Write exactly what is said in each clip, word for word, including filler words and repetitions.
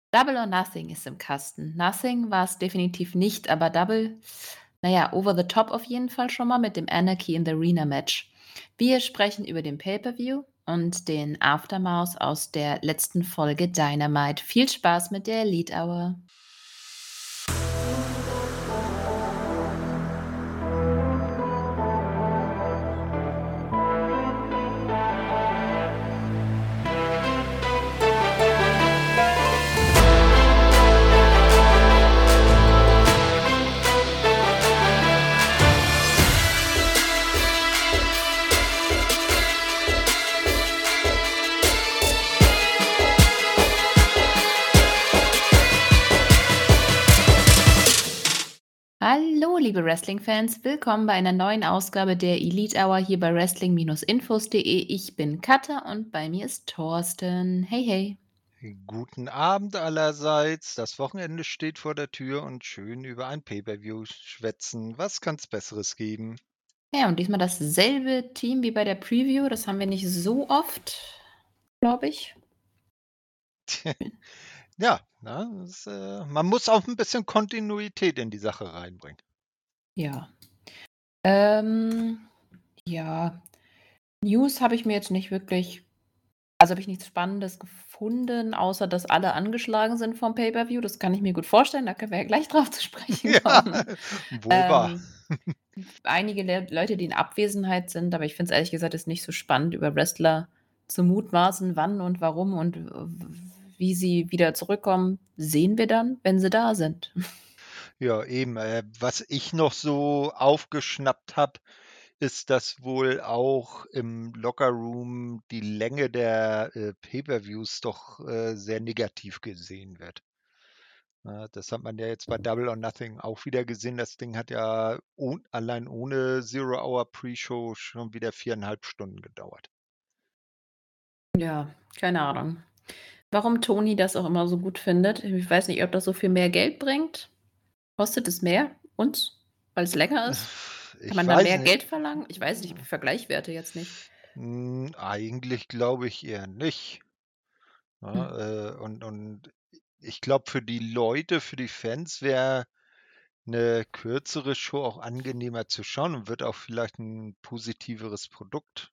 Double or Nothing ist im Kasten. Nothing war es definitiv nicht, aber Double, na ja, over the top auf jeden Fall schon mal mit dem Anarchy in the Arena Match. Wir sprechen über den Pay-per-View und den Aftermath aus der letzten Folge Dynamite. Viel Spaß mit der Elite Hour. Hallo, liebe Wrestling-Fans, willkommen bei einer neuen Ausgabe der Elite Hour hier bei Wrestling-Infos punkt de. Ich bin Katja und bei mir ist Thorsten. Hey, hey. Guten Abend allerseits. Das Wochenende steht vor der Tür und schön über ein Pay-per-View schwätzen. Was kann's Besseres geben? Ja, und diesmal dasselbe Team wie bei der Preview. Das haben wir nicht so oft, glaube ich. Ja, ne, das, äh, man muss auch ein bisschen Kontinuität in die Sache reinbringen. Ja. Ähm, ja, News habe ich mir jetzt nicht wirklich also habe ich nichts Spannendes gefunden, außer dass alle angeschlagen sind vom Pay-per-View. Das kann ich mir gut vorstellen, da können wir ja gleich drauf zu sprechen Ja, kommen. wohl wahr. Ähm, einige Le Leute, die in Abwesenheit sind, aber ich finde es ehrlich gesagt jetzt nicht so spannend, über Wrestler zu mutmaßen, wann und warum und w wie sie wieder zurückkommen, sehen wir dann, wenn sie da sind. Ja, eben. Äh, was ich noch so aufgeschnappt habe, ist, dass wohl auch im Lockerroom die Länge der, äh, Pay-per-Views doch, äh, sehr negativ gesehen wird. Ja, das hat man ja jetzt bei Double or Nothing auch wieder gesehen. Das Ding hat ja ohn allein ohne Zero Hour Pre-Show schon wieder viereinhalb Stunden gedauert. Ja, keine Ahnung. Warum Toni das auch immer so gut findet. Ich weiß nicht, ob das so viel mehr Geld bringt. Kostet es mehr uns, weil es länger ist? Kann Ich man dann weiß mehr nicht. Geld verlangen? Ich weiß nicht, ich vergleiche Werte jetzt nicht. Hm, eigentlich glaube ich eher nicht, Hm. ne? Äh, und und ich glaube, für die Leute, für die Fans wäre eine kürzere Show auch angenehmer zu schauen und wird auch vielleicht ein positiveres Produkt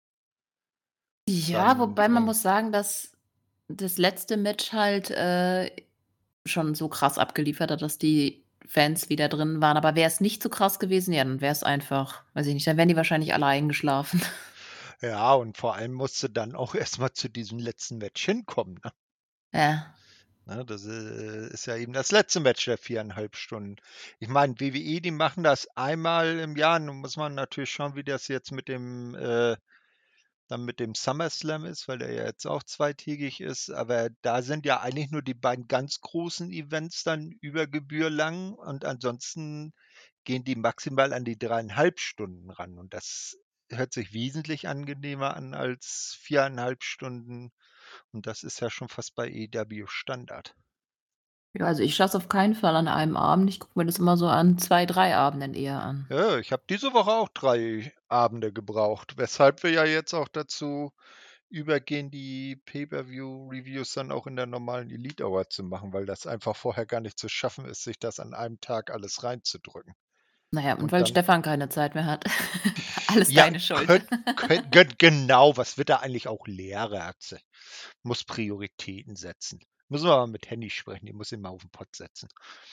Ja, dann, wobei man äh muss sagen, dass das letzte Match halt, äh, schon so krass abgeliefert hat, dass die Fans wieder drin waren. Aber wäre es nicht so krass gewesen, ja, dann wäre es einfach weiß ich nicht, dann wären die wahrscheinlich alle eingeschlafen. ja, und vor allem musste dann auch erst mal zu diesem letzten Match hinkommen, ne? Ja. Ne, das, äh, ist ja eben das letzte Match der viereinhalb Stunden. Ich meine, W W E, die machen das einmal im Jahr. Nun muss man natürlich schauen, wie das jetzt mit dem, äh dann mit dem SummerSlam ist, weil der ja jetzt auch zweitägig ist. Aber da sind ja eigentlich nur die beiden ganz großen Events dann über Gebühr lang und ansonsten gehen die maximal an die dreieinhalb Stunden ran und das hört sich wesentlich angenehmer an als viereinhalb Stunden und das ist ja schon fast bei A E W Standard. Ja, also ich schaff's auf keinen Fall an einem Abend. Ich gucke mir das immer so an zwei, drei Abenden eher an. Ja, ich habe diese Woche auch drei Abende gebraucht, weshalb wir ja jetzt auch dazu übergehen, die Pay-per-View-Reviews dann auch in der normalen Elite Hour zu machen, weil das einfach vorher gar nicht zu schaffen ist, sich das an einem Tag alles reinzudrücken. Na ja, und Und weil dann Stefan keine Zeit mehr hat. Alles ja, deine Schuld. könnt könnt gen genau, was wird er eigentlich auch Lehrer, hat sie. Muss Prioritäten setzen. Müssen wir mal mit Henny sprechen, die muss ihn mal auf den Pott setzen.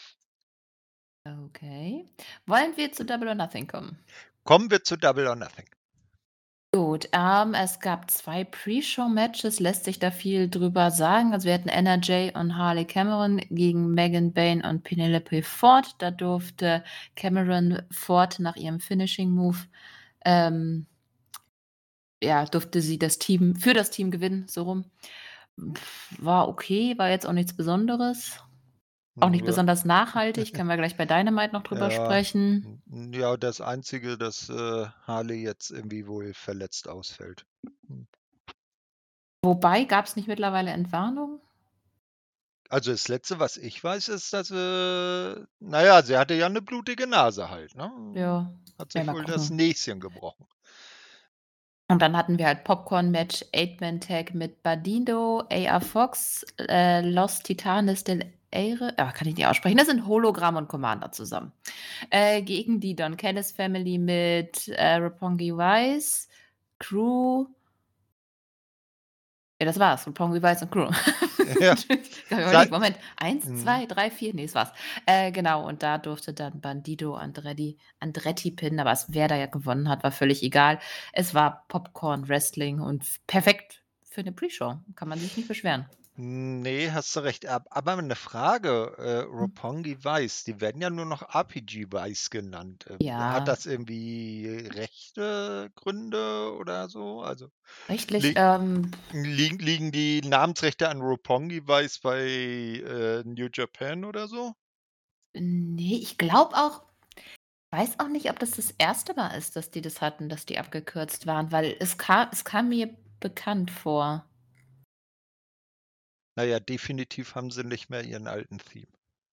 Okay. Wollen wir zu Double or Nothing kommen? Kommen wir zu Double or Nothing. Gut, ähm, es gab zwei Pre-Show-Matches, lässt sich da viel drüber sagen. Also, wir hatten Anna Jay und Harley Cameron gegen Megan Bayne und Penelope Ford. Da durfte Cameron Ford nach ihrem Finishing Move, ähm ja, durfte sie das Team für das Team gewinnen, so rum. Pf, War okay, war jetzt auch nichts Besonderes, auch nicht Nur besonders nachhaltig, können wir gleich bei Dynamite noch drüber ja, sprechen. n ja, das Einzige, dass, äh, Harley jetzt irgendwie wohl verletzt ausfällt. Hm. Wobei, gab's nicht mittlerweile Entwarnung? Also, das Letzte, was ich weiß, ist, dass äh, na ja, sie hatte ja 'ne blutige Nase halt, ne? Ja, Hat ja, sich mal wohl das gucken. Näschen gebrochen. Und dann hatten wir halt Popcorn-Match, Eight-Man-Tag mit Bandido, A R Fox, äh, Los Titanes del Aire, ah, kann ich nicht aussprechen. Das sind Hologramm und Commander zusammen. Äh, gegen die Don Callis Family mit äh, Roppongi Vice, Crew. Ja, das war's. Roppongi Vice und Crew. Ja, Ich habe sei überlegt, Moment, eins, mhm. zwei, drei, vier, ne, das war's. Äh, genau, und da durfte dann Bandido Andretti Andretti pinnen, aber es wer da ja gewonnen hat, war völlig egal. Es war Popcorn Wrestling und f perfekt für 'ne Pre-Show. Kann man sich nicht beschweren. Ne, hast du recht. Ab aber 'ne Frage, äh, Hm. Roppongi Vice, die werden ja nur noch R P G Vice genannt. Ähm, hat Ja. das irgendwie rechte Gründe oder so? Also, Rechtlich, li ähm liegen liegen die Namensrechte an Roppongi Vice bei, äh, New Japan oder so? Ne, ich glaube auch weiß auch nicht, ob das das erste Mal ist, dass die das hatten, dass die abgekürzt waren, weil es ka es kam mir bekannt vor. Na ja, definitiv haben sie nicht mehr ihren alten Theme.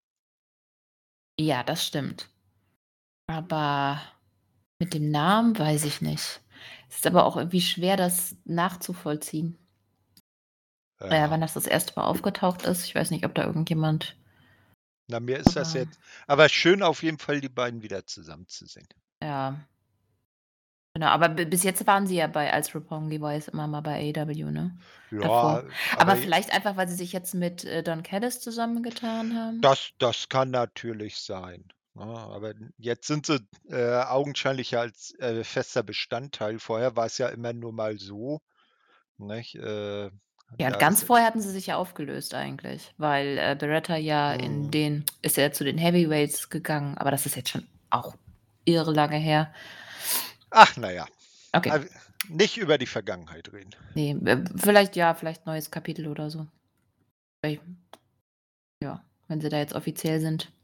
Ja, das stimmt. Aber mit dem Namen weiß ich nicht. Es ist aber auch irgendwie schwer, das nachzuvollziehen. Äh, Ja. wann das das erste Mal aufgetaucht ist. Ich weiß nicht, ob da irgendjemand Na, mir ist das aber jetzt aber schön auf jeden Fall, die beiden wieder zusammen zu sehen. Ja. Genau, aber bi bis jetzt waren sie ja bei als Roppongi Vice immer mal bei A E W, ne? Ja, Davor. aber Aber j vielleicht einfach, weil sie sich jetzt mit, äh, Don Callis zusammengetan haben? Das das kann natürlich sein, ne? Aber n jetzt sind sie, äh, augenscheinlich ja als, äh, fester Bestandteil. Vorher war's ja immer nur mal so, nicht? Äh, Ja, da ganz ist vorher hatten sie sich ja aufgelöst eigentlich, weil, äh, Beretta ja in Mhm. den ist ja zu den Heavyweights gegangen, aber das ist jetzt schon auch irre lange her. Ach, na ja. Okay. Also, nicht über die Vergangenheit reden. Ne, äh, vielleicht ja, vielleicht neues Kapitel oder so. Ja, wenn sie da jetzt offiziell sind.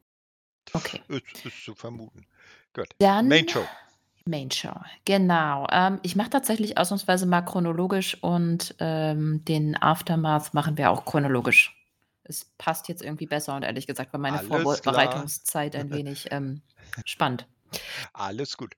Okay. Ist ist zu vermuten. Gut, Main Dann Show. Main Show, genau. Ähm, ich mache tatsächlich ausnahmsweise mal chronologisch und, ähm, den Aftermath machen wir auch chronologisch. Es passt jetzt irgendwie besser und ehrlich gesagt war meine Alles klar. Vorbereitungszeit ein wenig, ähm, spannend. Alles gut.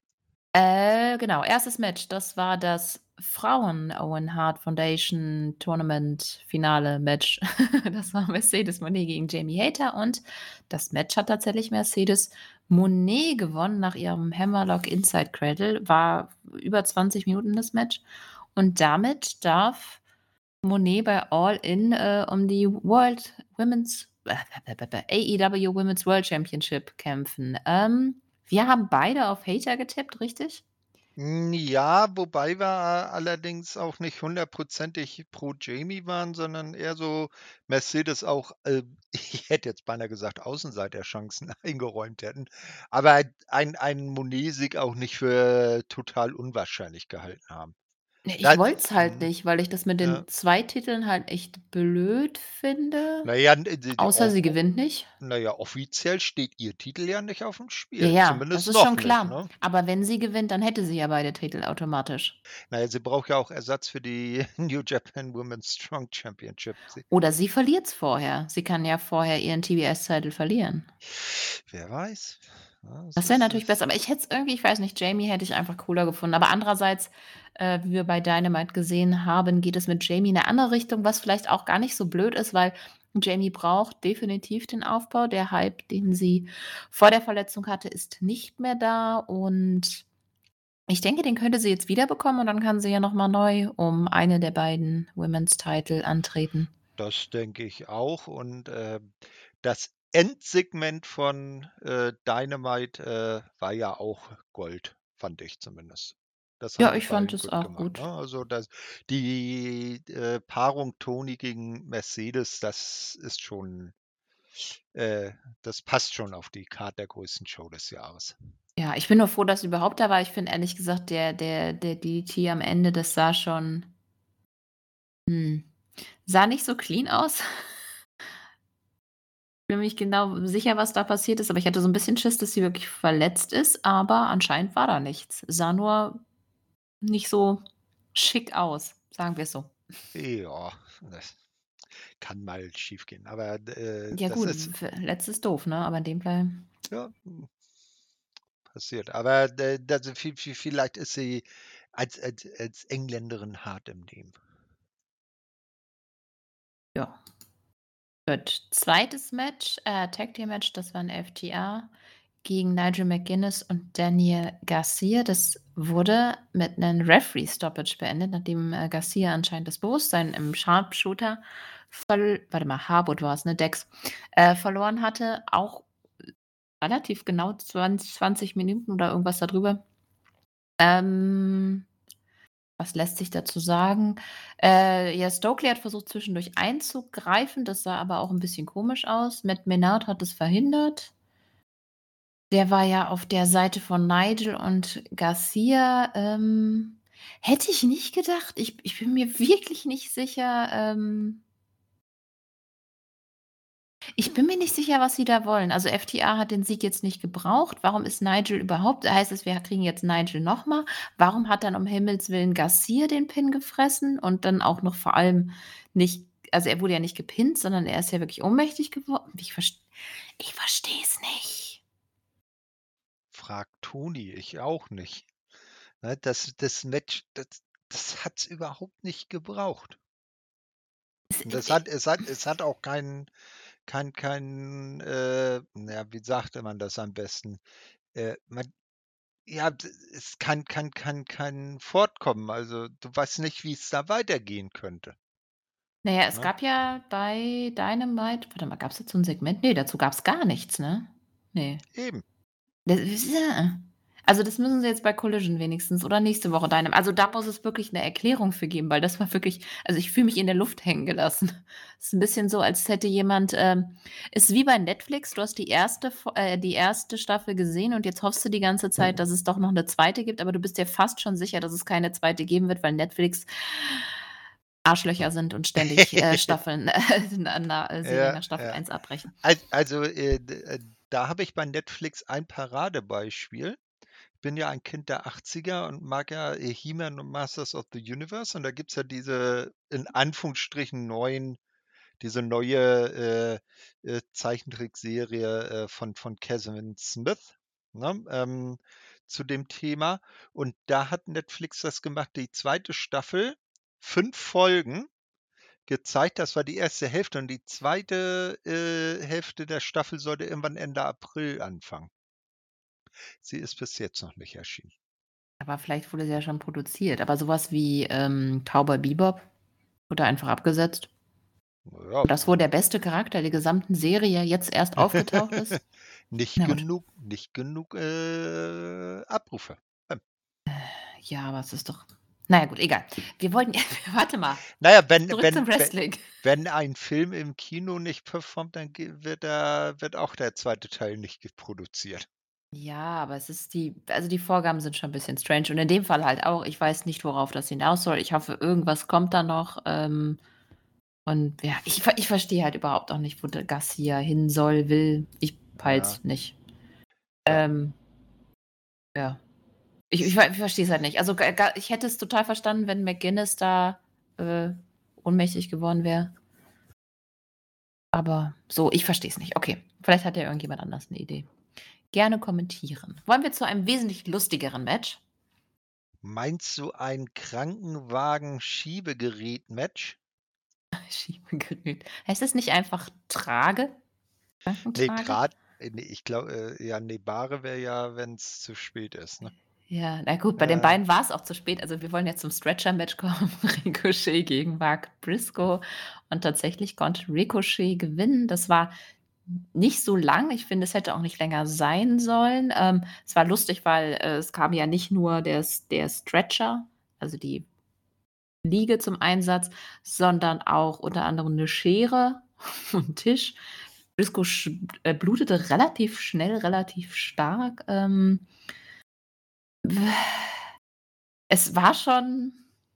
Äh, genau, erstes Match, das war das Frauen-Owen Hart Foundation Tournament Finale-Match. Das war Mercedes Moné gegen Jamie Hayter und das Match hat tatsächlich Mercedes Moné gewonnen nach ihrem Hammerlock Inside Cradle. War über zwanzig Minuten das Match und damit darf Moné bei All In, äh, um die World Women's A E W Women's World Championship kämpfen. Ähm, wir haben beide auf Hayter getippt, richtig? Hm, ja, wobei wir a allerdings auch nicht hundertprozentig pro Jamie waren, sondern eher so Mercedes auch, äh, ich hätte jetzt beinahe gesagt, Außenseiterchancen eingeräumt hätten, aber ein einen Moné-Sieg auch nicht für total unwahrscheinlich gehalten haben. Ne, Da ich wollte es halt mhm, nicht, weil ich das mit ja. den zwei Titeln halt echt blöd finde, Na ja, n äh, d d außer o sie o gewinnt nicht. na ja, offiziell steht ihr Titel ja nicht aufm Ja, Spiel, ja, das zumindest ist schon noch nicht, klar. ne? Aber wenn sie gewinnt, dann hätte sie ja beide Titel automatisch. Na ja, sie braucht ja auch Ersatz für die New Japan Women's Strong Championship. Sie Oder sie verliert's vorher. Sie kann ja vorher ihren T B S-Title verlieren. Wer weiß? Ja, es Das wäre ist natürlich es besser, aber ich hätte es irgendwie ich weiß nicht, Jamie hätte ich einfach cooler gefunden. Aber andererseits, äh, wie wir bei Dynamite gesehen haben, geht es mit Jamie in 'ne andere Richtung, was vielleicht auch gar nicht so blöd ist, weil Jamie braucht definitiv den Aufbau. Der Hype, den sie vor der Verletzung hatte, ist nicht mehr da und ich denke, den könnte sie jetzt wiederbekommen und dann kann sie ja noch mal neu um eine der beiden Women's Title antreten. Das denke ich auch und, äh, das Endsegment von, äh, Dynamite, äh, war ja auch Gold, fand ich zumindest. Das haben Ja, die ich fand beiden es gut auch gemacht, ne? gut. Also, das die, äh, Paarung Toni gegen Mercedes, das ist schon äh, das passt schon auf die Card der größten Show des Jahres. Ja, ich bin nur froh, dass sie überhaupt da war. Ich finde ehrlich gesagt, der der der D D T am Ende, das sah schon hm, sah nicht so clean aus. Bin mir nicht genau sicher, was da passiert ist, aber ich hatte so 'n bisschen Schiss, dass sie wirklich verletzt ist, aber anscheinend war da nichts. Sah nur nicht so schick aus, sagen wir's so. Ja, das kann mal schiefgehen, aber d äh, Ja das gut, ist verletzt ist doof, ne, aber in dem Fall Ja, hm, passiert. Aber d das vi vi vielleicht ist sie als als als Engländerin hart im Nehmen. Ja. Gut. Zweites Match, äh, Tag Team Match, das war 'n F T R gegen Nigel McGuinness und Daniel Garcia. Das wurde mit 'nen Referee Stoppage beendet, nachdem, äh, Garcia anscheinend das Bewusstsein im Sharpshooter verl warte mal, Harwood war's, ne, Dex, äh, verloren hatte, auch relativ genau zwanz zwanzig Minuten oder irgendwas da drüber. Ähm, was lässt sich dazu sagen? Äh, ja, Stokely hat versucht, zwischendurch einzugreifen, das sah aber auch 'n bisschen komisch aus. Matt Menard hat es verhindert. Der war ja auf der Seite von Nigel und Garcia. Ähm, hätte ich nicht gedacht. Ich ich bin mir wirklich nicht sicher, ähm ich bin mir nicht sicher, was sie da wollen. Also, F T R hat den Sieg jetzt nicht gebraucht. Warum ist Nigel überhaupt heißt es, wir kriegen jetzt Nigel noch mal? Warum hat dann um Himmels Willen Garcia den Pin gefressen und dann auch noch vor allem nicht also, er wurde ja nicht gepinnt, sondern er ist ja wirklich ohnmächtig geworden. Ich verst ich verstehe es nicht. Frag Toni, ich auch nicht. Ne, das das Match, das das hat's überhaupt nicht gebraucht. Es Und äh, das äh hat es hat es hat auch keinen kein kein, äh, na ja, wie sagte man das am besten? Äh, man ja, d es kann kann kann kein Fortkommen. Also, du weißt nicht, wie's da weitergehen könnte. Na ja, es Ne? gab ja bei Dynamite warte mal, gab's dazu 'n Segment? Ne, dazu gab's gar nichts, ne? Ne. Eben. Also, das müssen sie jetzt bei Collision wenigstens oder nächste Woche Dynam also, da muss es wirklich 'ne Erklärung für geben, weil das war wirklich also, ich fühle mich in der Luft hängen gelassen. Ist 'n bisschen so, als hätte jemand, ähm ist wie bei Netflix, du hast die erste F äh, die erste Staffel gesehen und jetzt hoffst du die ganze Zeit, dass es doch noch 'ne zweite gibt, aber du bist dir fast schon sicher, dass es keine zweite geben wird, weil Netflix Arschlöcher sind und ständig, äh, Staffeln na na Serien Ja, nach Staffel ja. eins abbrechen. Al also, äh, d äh, da habe ich bei Netflix ein Paradebeispiel. Ich bin ja ein Kind der Achtziger und mag ja, äh, He-Man und Masters of the Universe und da gibt's ja diese in Anführungsstrichen neuen diese neue, äh, äh, Zeichentrickserie, äh, von von Kevin Smith, ne, ähm, zu dem Thema. Und da hat Netflix das gemacht, die zweite Staffel, fünf Folgen gezeigt. Das war die erste Hälfte und die zweite, äh, Hälfte der Staffel sollte irgendwann Ende April anfangen. Sie ist bis jetzt noch nicht erschienen. Aber vielleicht wurde sie ja schon produziert. Aber so was wie, ähm, Cowboy Bebop wurde einfach abgesetzt. Na ja, Und das, wo der beste Charakter der gesamten Serie jetzt erst aufgetaucht ist? Nicht Na gut. genug nicht genug, äh, Abrufe. Ähm. Ja, aber es ist doch na ja gut, egal. Wir wollten warte mal, Na ja, wenn zurück zum wenn we Wrestling. wenn ein Film im Kino nicht performt, dann ge wird da wird auch der zweite Teil nicht ge produziert. Ja, aber es ist die also, die Vorgaben sind schon 'n bisschen strange und in dem Fall halt auch. Ich weiß nicht, worauf das hinaus soll. Ich hoffe, irgendwas kommt da noch, ähm, und ja, ich ver ich verstehe halt überhaupt auch nicht, wo der Garcia hin soll, will. Ich Ja. peile es nicht. Ja. Ähm ja. Ich ich ver ich verstehe es halt nicht. Also, ga ga ich hätte es total verstanden, wenn McGuinness da, äh, ohnmächtig geworden wäre. Aber so, ich verstehe es nicht. Okay, vielleicht hat ja irgendjemand anders 'ne Idee. Gerne kommentieren. Wollen wir zu einem wesentlich lustigeren Match? Meinst du ein Krankenwagen-Schiebegerät-Match? Schiebegerät. Heißt das nicht einfach Trage? Ne, Krankentrage? Trat äh, ne, ich glau äh, ja, ne, Bahre wäre ja, wenn's zu spät ist, ne? Ja, na gut, bei den Äh. beiden war's auch zu spät. Also, wir wollen jetzt zum Stretcher-Match kommen. Ricochet gegen Mark Briscoe und tatsächlich konnte Ricochet gewinnen. Das war n nicht so lang. Ich finde, es hätte auch nicht länger sein sollen. Ähm, es war lustig, weil, äh, es kam ja nicht nur der S der Stretcher, also, die Liege zum Einsatz, sondern auch unter anderem 'ne Schere und Tisch. Briscoe sch äh, blutete relativ schnell, relativ stark. Ähm es war schon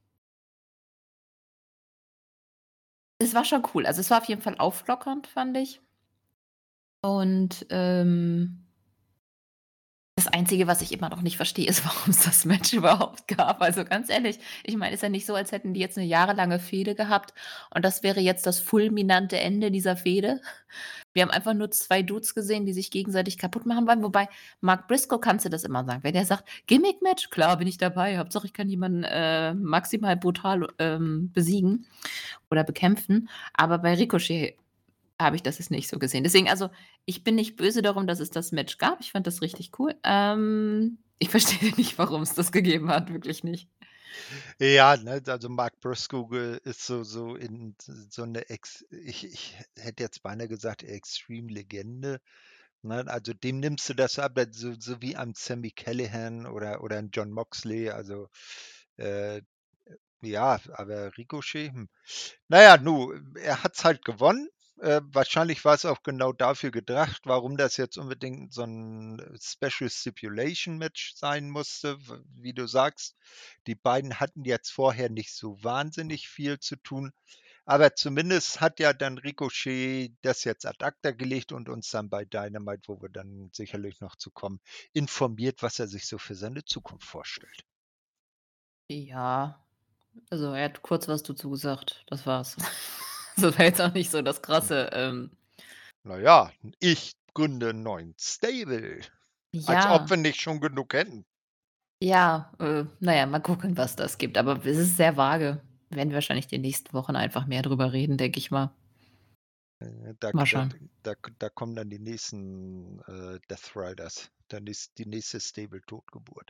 es war schon cool. Also, es war auf jeden Fall auflockernd, fand ich. Und, ähm Das Einzige, was ich immer noch nicht verstehe, ist, warum es das Match überhaupt gab. Also, ganz ehrlich, ich meine, ist ja nicht so, als hätten die jetzt 'ne jahrelange Fehde gehabt und das wäre jetzt das fulminante Ende dieser Fehde. Wir haben einfach nur zwei Dudes gesehen, die sich gegenseitig kaputtmachen wollen. Wobei, Mark Briscoe kannst du das immer sagen. Wenn der sagt: „Gimmick-Match? Klar, bin ich dabei. Hauptsache, ich kann jemanden, äh, maximal brutal, ähm, besiegen oder bekämpfen.“ Aber bei Ricochet habe ich das jetzt nicht so gesehen. Deswegen also, ich bin nicht böse darum, dass es das Match gab. Ich fand das richtig cool. Ähm, ich verstehe nicht, warum's das gegeben hat, wirklich nicht. Ja, ne, also Mark Briscoe ge ist so so in s so 'ne Ex ich ich hätte jetzt beinahe gesagt Extreme-Legende, ne? Also, dem nimmst du das ab, so so wie an Sami Callihan oder oder 'n Jon Moxley, also, äh, ja, aber Ricochet, hm. Na ja, nu, er hat's halt gewonnen. Äh, wahrscheinlich war's auch genau dafür gedacht, warum das jetzt unbedingt so 'n Special Stipulation Match sein musste, w wie du sagst. Die beiden hatten jetzt vorher nicht so wahnsinnig viel zu tun, aber zumindest hat ja dann Ricochet das jetzt ad acta gelegt und uns dann bei Dynamite, wo wir dann sicherlich noch zu kommen, informiert, was er sich so für seine Zukunft vorstellt. Ja, also, er hat kurz was dazu gesagt. Das war's. Das war jetzt auch nicht so das Hm. Krasse, ähm Na ja, ich gründe 'n neuen Stable. Als ob Ja. wir nicht schon genug hätten. Ja, äh, na ja, mal gucken, was das gibt. Aber es ist sehr vage. Werden wir wahrscheinlich die nächsten Wochen einfach mehr drüber reden, denke ich mal. Äh, da Mal k da schauen. da k da kommen dann die nächsten, äh, Death Riders, der nächst die nächste Stable-Totgeburt.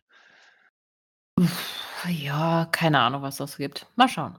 Ja, keine Ahnung, was das gibt. Mal schauen.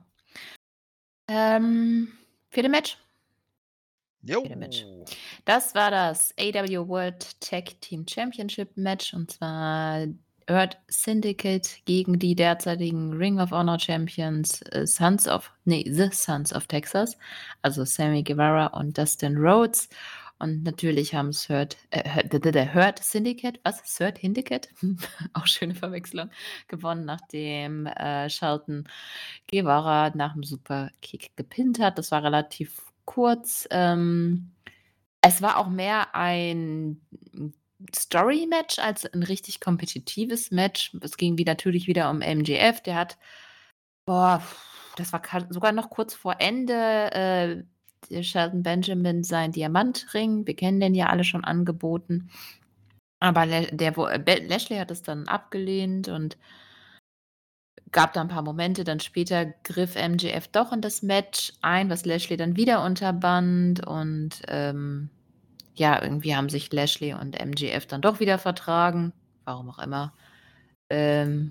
Ähm, vierte Match? vierte Match. Jo. Das war das AEW World Tag Team Championship Match und zwar Hurt Syndicate gegen die derzeitigen Ring of Honor Champions, äh, Sons of ne, The Sons of Texas, also Sammy Guevara und Dustin Rhodes. Und natürlich haben's Hurt äh, Hurt d d d Hurt Syndicate was? Hurt Hindicate? Auch schöne Verwechslung, gewonnen, nachdem, äh, Shelton Guevara nach'm Superkick gepinnt hat. Das war relativ kurz. Ähm, es war auch mehr ein Story-Match als 'n richtig kompetitives Match. Es ging wie natürlich wieder um M J F. Der hat boah, das war ka sogar noch kurz vor Ende, äh, der Shelton Benjamin seinen Diamantring. Wir kennen den ja alle schon angeboten. Aber Le der wo Be Lashley hat es dann abgelehnt und gab da 'n paar Momente. Dann später griff M J F doch in das Match ein, was Lashley dann wieder unterband und, ähm, ja, irgendwie haben sich Lashley und M J F dann doch wieder vertragen, warum auch immer. Ähm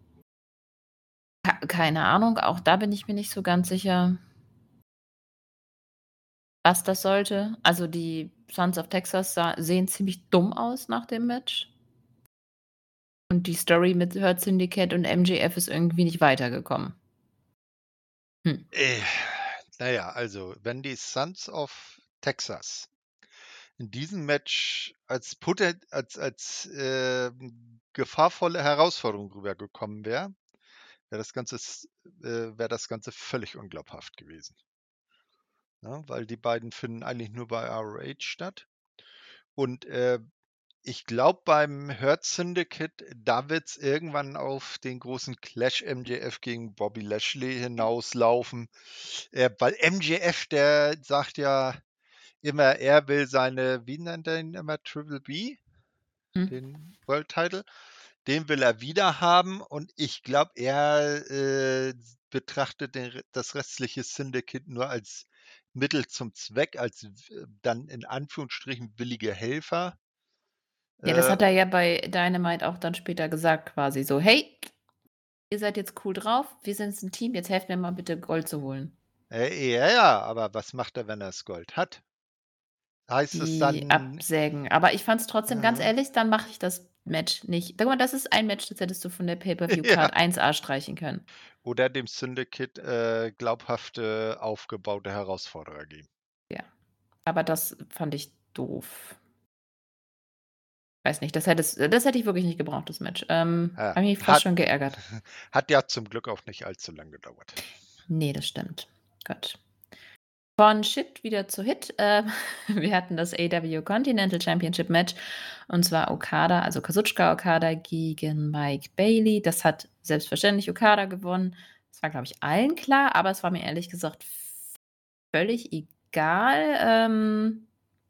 Ka keine Ahnung, auch da bin ich mir nicht so ganz sicher was das sollte. Also, die Sons of Texas sah sehen ziemlich dumm aus nach dem Match. Und die Story mit Hurt Syndicate und M J F ist irgendwie nicht weitergekommen. Hm. Äh, na ja, also, wenn die Sons of Texas in diesem Match als poten als als, ähm, gefahrvolle Herausforderung rübergekommen wäre, wäre das Ganze s äh, wäre das Ganze völlig unglaubhaft gewesen. Ne, weil die beiden finden eigentlich nur bei ROH statt. Und, äh, ich glaube, beim Hurt Syndicate, da wird's irgendwann auf den großen Clash M J F gegen Bobby Lashley hinauslaufen. Äh, weil M J F, der sagt ja immer, er will seine wie nennt er ihn immer, Triple B? Hm. Den World Title? Den will er wieder haben und ich glaube, er, äh, s betrachtet den Re das restliche Syndicate nur als Mittel zum Zweck, als w dann in Anführungsstrichen willige Helfer. Ja, das Äh hat er ja bei Dynamite auch dann später gesagt quasi so: „Hey, ihr seid jetzt cool drauf. Wir sind jetzt 'n Team. Jetzt helft mir mal bitte, Gold zu holen.“ Äh, ja, ja, aber was macht er, wenn er das Gold hat? Heißt es Die dann absägen. Aber ich fand's trotzdem ganz Mhm. ehrlich, dann mache ich das Match nicht. Guck mal, das ist ein Match, das hättest du von der Ja. Pay-per-View-Card eins A streichen können. Oder dem Syndicate, äh, glaubhafte, aufgebaute Herausforderer geben. Ja, aber das fand ich doof. Weiß nicht, das hättest das hätte ich wirklich nicht gebraucht, das Match. Ähm, Ja, habe mich fast hat schon geärgert. hat ja zum Glück auch nicht allzu lang gedauert. Ne, das stimmt. Gut. Von Shit wieder zu Hit. Äh, wir hatten das A E W Continental Championship Match und zwar Okada, also Kazuchika Okada gegen Mike Bailey. Das hat selbstverständlich Okada gewonnen. Das war, glaube ich, allen klar, aber es war mir ehrlich gesagt völlig egal. Ähm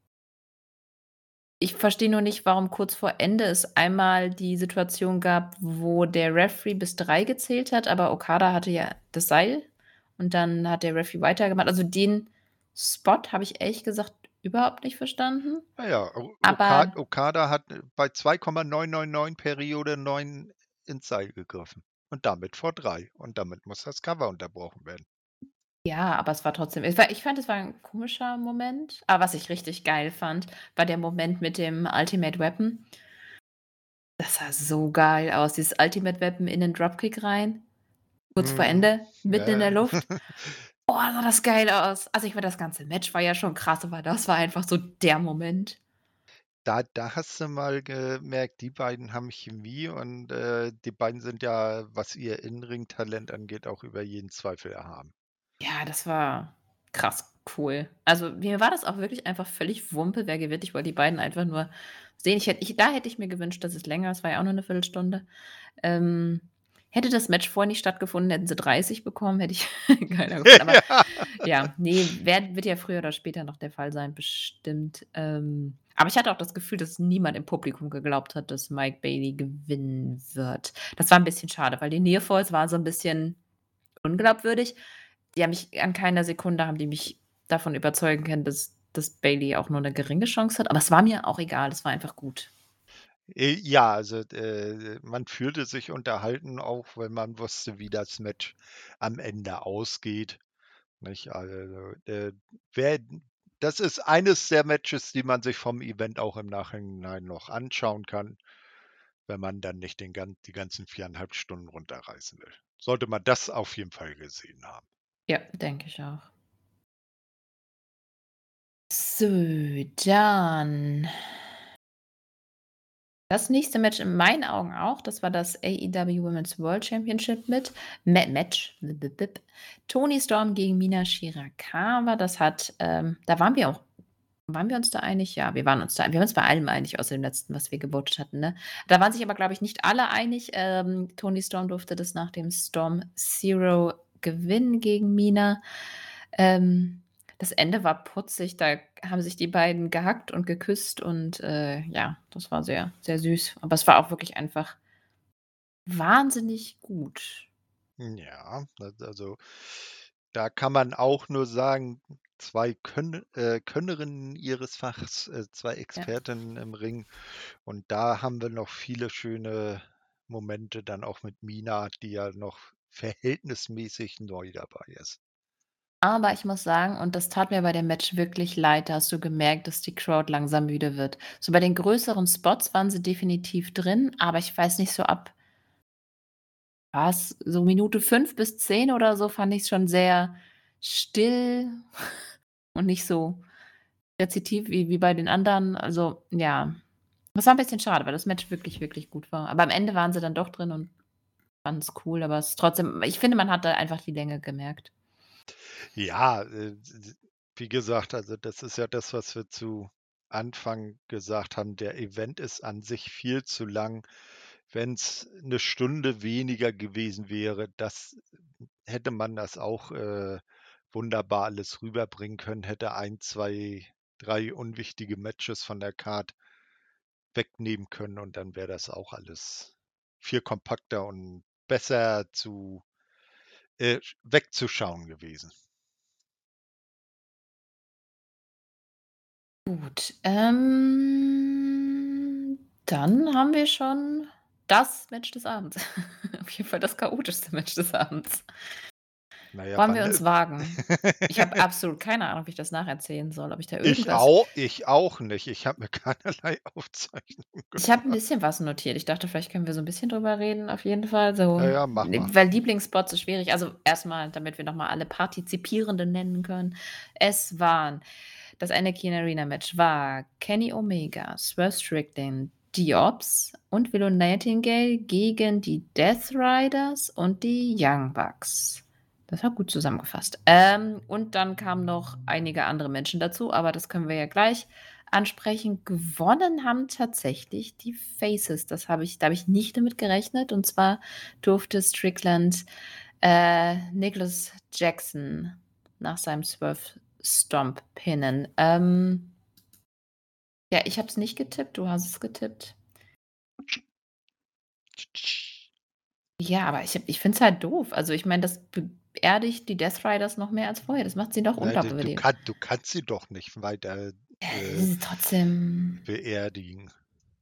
ich verstehe nur nicht, warum kurz vor Ende es einmal die Situation gab, wo der Referee bis drei gezählt hat, aber Okada hatte ja das Seil und dann hat der Referee weitergemacht. Also, den Spot habe ich ehrlich gesagt überhaupt nicht verstanden. Na ja, O Oka Aber Okada hat äh, bei zwei Komma neun neun neun Periode neun ins Seil gegriffen und damit vor drei und damit muss das Cover unterbrochen werden. ja, aber es war trotzdem es war ich fand, es war 'n komischer Moment. Aber was ich richtig geil fand, war der Moment mit dem Ultimate Weapon. Das sah so geil aus, dieses Ultimate Weapon in den Dropkick rein, kurz vor Mhm. Ende, mitten in Ja. der Luft. Oh, sah das geil aus. Also, ich meine, das ganze Match war ja schon krass, aber das war einfach so der Moment. Da da hast du mal gemerkt, die beiden haben Chemie und, äh, die beiden sind ja, was ihr In-Ring-Talent angeht, auch über jeden Zweifel erhaben. Ja, das war krass cool. Also, mir war das auch wirklich einfach völlig Wumpe, wer gewinnt. Ich wollte die beiden einfach nur sehen. Ich hätte ich da hätte ich mir gewünscht, dass es länger es war ja auch nur 'ne Viertelstunde. Ähm, hätte das Match vorher nicht stattgefunden, hätten sie dreißig bekommen, hätte ich geiler gefunden. Aber Ja. ja, ne, werd wird ja früher oder später noch der Fall sein, bestimmt. Ähm, aber ich hatte auch das Gefühl, dass niemand im Publikum geglaubt hat, dass Mike Bailey gewinnen wird. Das war 'n bisschen schade, weil die Nearfalls waren so 'n bisschen unglaubwürdig. Die haben mich an keiner Sekunde haben die mich davon überzeugen können, dass dass Bailey auch nur 'ne geringe Chance hat, aber es war mir auch egal, es war einfach gut. Äh, ja, also, äh, man fühlte sich unterhalten, auch wenn man wusste, wie das Match am Ende ausgeht, nicht? Also, äh, wer das ist eines der Matches, die man sich vom Event auch im Nachhinein noch anschauen kann, wenn man dann nicht den gan die ganzen viereinhalb Stunden runterreißen will. Sollte man das auf jeden Fall gesehen haben. Ja, denke ich auch. So, dann das nächste Match in meinen Augen auch, das war das A E W Women's World Championship mit Ma Match, b b bip. Toni Storm gegen Mina Shirakawa. Das hat, ähm da waren wir auch waren wir uns da einig? Ja, wir waren uns da wir waren uns bei allem einig außer dem letzten, was wir gewotet hatten, ne? Da waren sich aber, glaube ich, nicht alle einig. Ähm, Toni Storm durfte das nach dem Storm Zero gewinnen gegen Mina. Ähm, das Ende war putzig, da haben sich die beiden gehackt und geküsst und, äh, ja, das war sehr, sehr süß. Aber es war auch wirklich einfach wahnsinnig gut. Ja, al also, da kann man auch nur sagen, zwei Könn äh, Könnerinnen ihres Fachs, äh, zwei Ja. Expertinnen im Ring. Und da haben wir noch viele schöne Momente dann auch mit Mina, die ja noch verhältnismäßig neu dabei ist. Aber ich muss sagen, und das tat mir bei dem Match wirklich leid, da hast du gemerkt, dass die Crowd langsam müde wird. So bei den größeren Spots waren sie definitiv drin, aber ich weiß nicht, so ab was, so Minute fünf bis zehn oder so fand ich's schon sehr still und nicht so rezitiv wie wie bei den anderen. Also, ja, das war 'n bisschen schade, weil das Match wirklich, wirklich gut war. Aber am Ende waren sie dann doch drin und fanden's cool, aber es ist trotzdem ich finde, man hat da einfach die Länge gemerkt. Ja, äh, s s wie gesagt, also, das ist ja das, was wir zu Anfang gesagt haben. Der Event ist an sich viel zu lang. Wenn's 'ne Stunde weniger gewesen wäre, das hätte man das auch, äh, wunderbar alles rüberbringen können, hätte ein, zwei, drei unwichtige Matches von der Card wegnehmen können und dann wäre das auch alles viel kompakter und besser zu äh, sch wegzuschauen gewesen. Gut, ähm, dann haben wir schon das Match des Abends. Auf jeden Fall das chaotischste Match des Abends. Na ja, Wollen wir wann, äh uns wagen? Ich habe absolut keine Ahnung, wie ich das nacherzählen soll, ob ich da Ich irgendwas au ich auch nicht. Ich habe mir keinerlei Aufzeichnungen Ich habe 'n gemacht. bisschen was notiert. Ich dachte, vielleicht können wir so 'n bisschen drüber reden, auf jeden Fall so, Ja, ja, mach ne, mal. weil Lieblingsspots ist schwierig. Also, erst mal, damit wir noch mal alle Partizipierenden nennen können. Es waren das Anakin Arena Match war Kenny Omega, Swerve Strickland, Diops und Willow Nightingale gegen die Death Riders und die Young Bucks. Das war gut zusammengefasst. Ähm, und dann kamen noch einige andere Menschen dazu, aber das können wir ja gleich ansprechen. Gewonnen haben tatsächlich die Faces. Das habe ich da habe ich nicht damit gerechnet. Und zwar durfte Strickland, äh, Nicholas Jackson nach seinem Swerve Stomp pinnen. Ähm ja, ich habe es nicht getippt, du hast es getippt. Ja, aber ich habe ich finde es halt doof. Also, ich meine, das beerdigt die Death Riders noch mehr als vorher. Das macht sie noch Nein, du du unglaubwürdiger. kann du kannst sie doch nicht weiter, Ja, das äh, ist trotzdem beerdigen,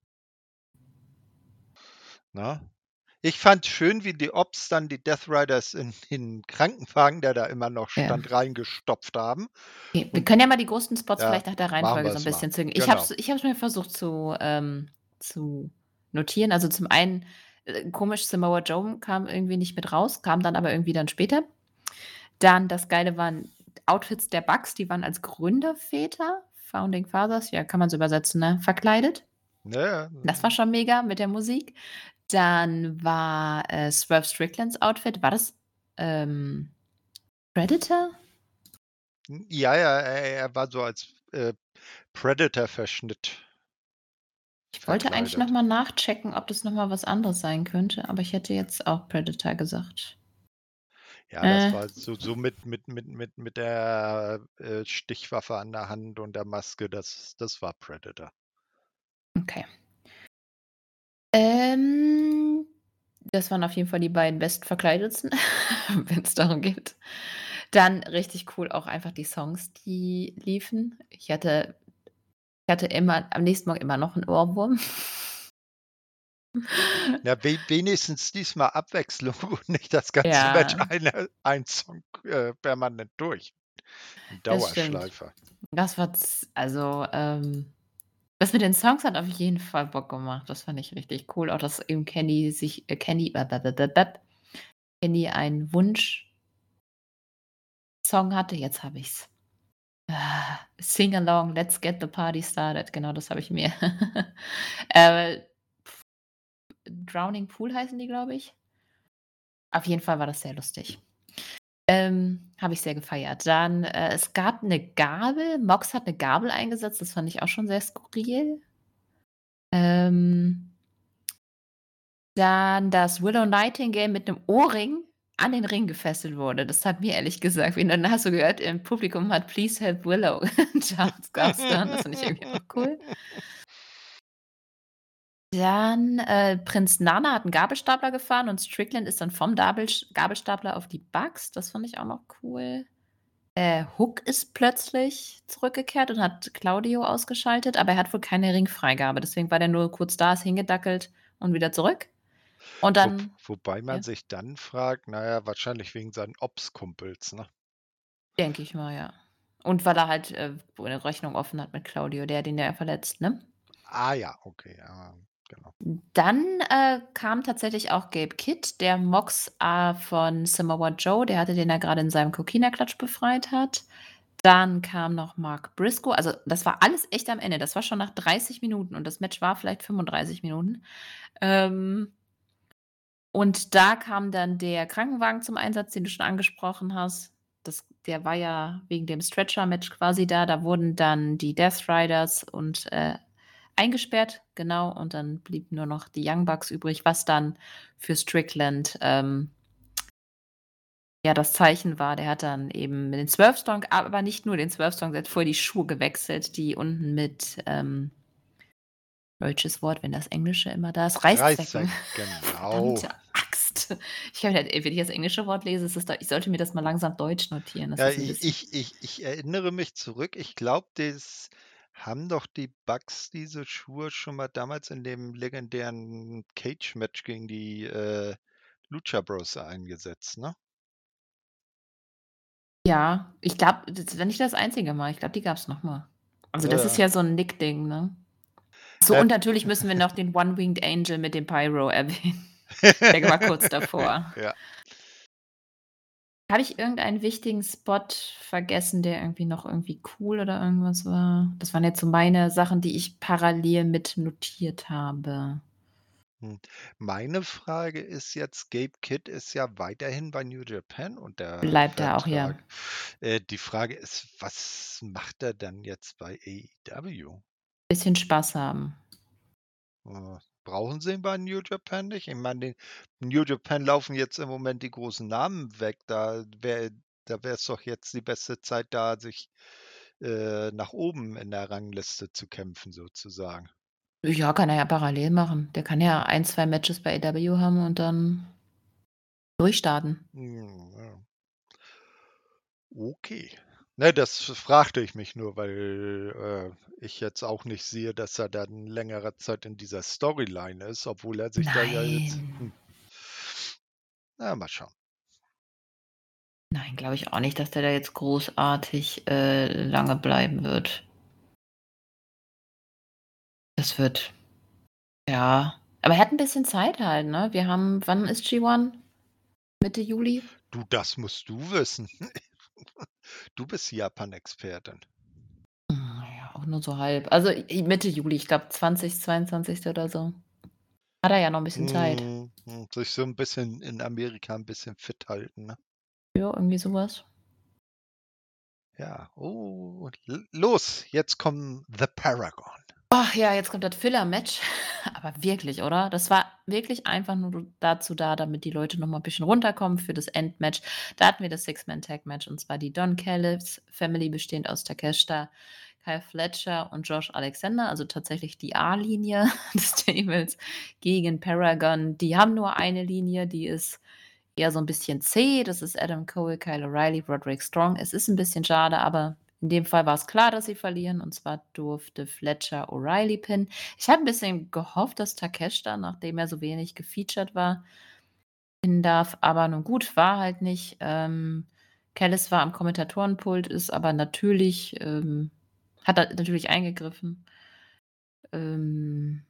ne? Ich fand schön, wie die Ops dann die Death Riders in den Krankenwagen, der da immer noch ja. stand, reingestopft haben Okay, wir und können ja mal die größten Spots ja, vielleicht nach der machen Reihenfolge so 'n wir's mal. bisschen zügeln. Ich habe Genau. es ich habe es mir versucht zu ähm, zu notieren. Also, zum einen, äh, komisch, Samoa Joe kam irgendwie nicht mit raus, kam dann aber irgendwie dann später. Dann das Geile waren Outfits der Bucks, die waren als Gründerväter, Founding Fathers, ja, kann man so übersetzen, ne, verkleidet. Ja, ja. Das war schon mega mit der Musik. Dann war, äh, Swerve Stricklands Outfit, war das, ähm, Predator? Hm, ja, ja, er er war so als, äh, Predator-Verschnitt Ich wollte eigentlich noch verkleidet. mal nachchecken, ob das noch mal was anderes sein könnte, aber ich hätte jetzt auch Predator gesagt. Ja, das Äh, war so so mit mit mit mit mit der, äh, Stichwaffe an der Hand und der Maske, das das war Predator. okay. Ähm, das waren auf jeden Fall die beiden bestverkleidetsten, wenn's darum geht. Dann richtig cool auch einfach die Songs, die liefen. Ich hatte ich hatte immer am nächsten Morgen immer noch 'n Ohrwurm. Ja, we wenigstens diesmal Abwechslung und nicht das ganze Match Ja, eine ein Song, äh, permanent durch. In das stimmt. Dauerschleife. Das war z also, ähm das mit den Songs hat auf jeden Fall Bock gemacht. Das fand ich richtig cool. Auch, dass eben Kenny sich äh, Kenny Kenny einen Wunschsong hatte. Jetzt habe ich's. Ah, „Sing along, let's get the party started." Genau, das habe ich mir äh, Drowning Pool heißen die, glaube ich. Auf jeden Fall war das sehr lustig. Ähm, habe ich sehr gefeiert. Dann, äh, es gab 'ne Gabel. Mox hat 'ne Gabel eingesetzt, das fand ich auch schon sehr skurril. Ähm Dann, dass Willow Nightingale mit 'nem Ohrring an den Ring gefesselt wurde. Das hat mir ehrlich gesagt und dann hast du gehört, im Publikum hat „Please help Willow" Charles gab's dann. Das fand ich irgendwie auch cool. Dann, äh, Prinz Nana hat 'n Gabelstapler gefahren und Strickland ist dann vom Dabelsch Gabelstapler auf die Bucks. Das fand ich auch noch cool. Äh, Hook ist plötzlich zurückgekehrt und hat Claudio ausgeschaltet, aber er hat wohl keine Ringfreigabe. Deswegen war der nur kurz da, ist hingedackelt und wieder zurück. Und Wo dann wobei ja, man sich dann fragt, na ja, wahrscheinlich wegen seinen Ops-Kumpels, ne? denke ich mal, ja. Und weil er halt, äh, wohl 'ne Rechnung offen hat mit Claudio, der hat ihn ja verletzt, ne? Ah ja, okay, ja, genau. Dann, äh, kam tatsächlich auch Gabe Kidd, der Mox, äh, von Samoa Joe, der hatte den ja grade in seinem Coquina-Clutch befreit hat. Dann kam noch Mark Briscoe. Also, das war alles echt am Ende. Das war schon nach dreißig Minuten und das Match war vielleicht fünfunddreißig Minuten. Ähm, und da kam dann der Krankenwagen zum Einsatz, den du schon angesprochen hast. Das der war ja wegen dem Stretcher-Match quasi da. Da wurden dann die Death Riders und, äh, eingesperrt, genau, und dann blieben nur noch die Young Bucks übrig, was dann für Strickland, ähm ja, das Zeichen war. Der hat dann eben den Swerve Stomp, aber nicht nur den Swerve Stomp, der hat vorher die Schuhe gewechselt, die unten mit, ähm deutsches Wort, wenn das Englische immer da ist, Reißzwecken. Reißzwecken, genau. Verdammte Axt. Ich habe gedacht, ey, wenn ich das englische Wort lese, ist das deu ich sollte mir das mal langsam deutsch notieren. Das Ja, ist 'n ich bisschen ich ich ich erinnere mich zurück. Ich glaube, das haben doch die Bucks diese Schuhe schon mal damals in dem legendären Cage-Match gegen die, äh, Lucha Bros eingesetzt, ne? ja, ich glaube, das war nicht das einzige Mal. Ich glaube, die gab's noch mal. Also, Ja, das ist ja. ja so 'n Nick-Ding, ne? So, Äh, und natürlich müssen wir noch den One-Winged Angel mit dem Pyro erwähnen. Der war kurz davor. Ja. Habe ich irgendeinen wichtigen Spot vergessen, der irgendwie noch irgendwie cool oder irgendwas war? Das waren jetzt so meine Sachen, die ich parallel mit notiert habe. Hm. Meine Frage ist jetzt, Gabe Kidd ist ja weiterhin bei New Japan unter Bleibt er auch, ja. Vertrag. Äh, die Frage ist, was macht er denn jetzt bei A E W? Bisschen Spaß haben. Äh, brauchen sie ihn bei New Japan nicht? Ich meine, den New Japan laufen jetzt im Moment die großen Namen weg. Da wäre da wäre es doch jetzt die beste Zeit da, sich, äh, nach oben in der Rangliste zu kämpfen sozusagen. Ja, kann er ja parallel machen. Der kann ja ein, zwei Matches bei A E W haben und dann durchstarten. Hm, ja. Okay. Ne, das fragte ich mich nur, weil, äh, ich jetzt auch nicht sehe, dass er dann längere Zeit in dieser Storyline ist, obwohl er sich da ja jetzt Nein. hm. Na, mal schauen. Nein, glaube ich auch nicht, dass der da jetzt großartig, äh, lange bleiben wird. Das wird ja, aber er hat 'n bisschen Zeit halt, ne? Wir haben wann ist G eins? Mitte Juli? Du, das musst du wissen. Du bist Japan-Expertin. Hm, ja, auch nur so halb. Also, i Mitte Juli, ich glaube zwanzig zweiundzwanzigster oder so. Hat er ja noch 'n bisschen Zeit. Mhm, hm, sich so 'n bisschen in Amerika 'n bisschen fit halten, ne? Ja, irgendwie so was. Ja, oh, l los, jetzt kommen The Paragon. Ach ja, jetzt kommt das Filler-Match. Aber wirklich, oder? Das war wirklich einfach nur du dazu da, damit die Leute noch mal 'n bisschen runterkommen für das Endmatch. Da hatten wir das Six-Man-Tag-Match und zwar die Don Callis Family, bestehend aus Takeshita, Kyle Fletcher und Josh Alexander, also tatsächlich die A-Linie des Stables gegen Paragon. Die haben nur eine Linie, die ist eher so 'n bisschen zäh. Das ist Adam Cole, Kyle O'Reilly, Roderick Strong. Es ist 'n bisschen schade, aber in dem Fall war's klar, dass sie verlieren und zwar durfte Fletcher O'Reilly pinnen. Ich habe 'n bisschen gehofft, dass Takeshita, nachdem er so wenig gefeatured war, pinnen darf, aber nun gut, war halt nicht. Ähm, Callis war am Kommentatorenpult, ist aber natürlich ähm, hat da natürlich eingegriffen. Ähm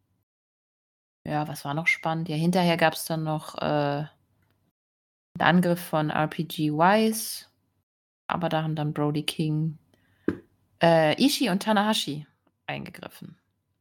Ja, was war noch spannend? Ja, hinterher gab's dann noch, äh 'n Angriff von R P G Wise, aber da haben dann Brody King, äh, Ishii und Tanahashi eingegriffen.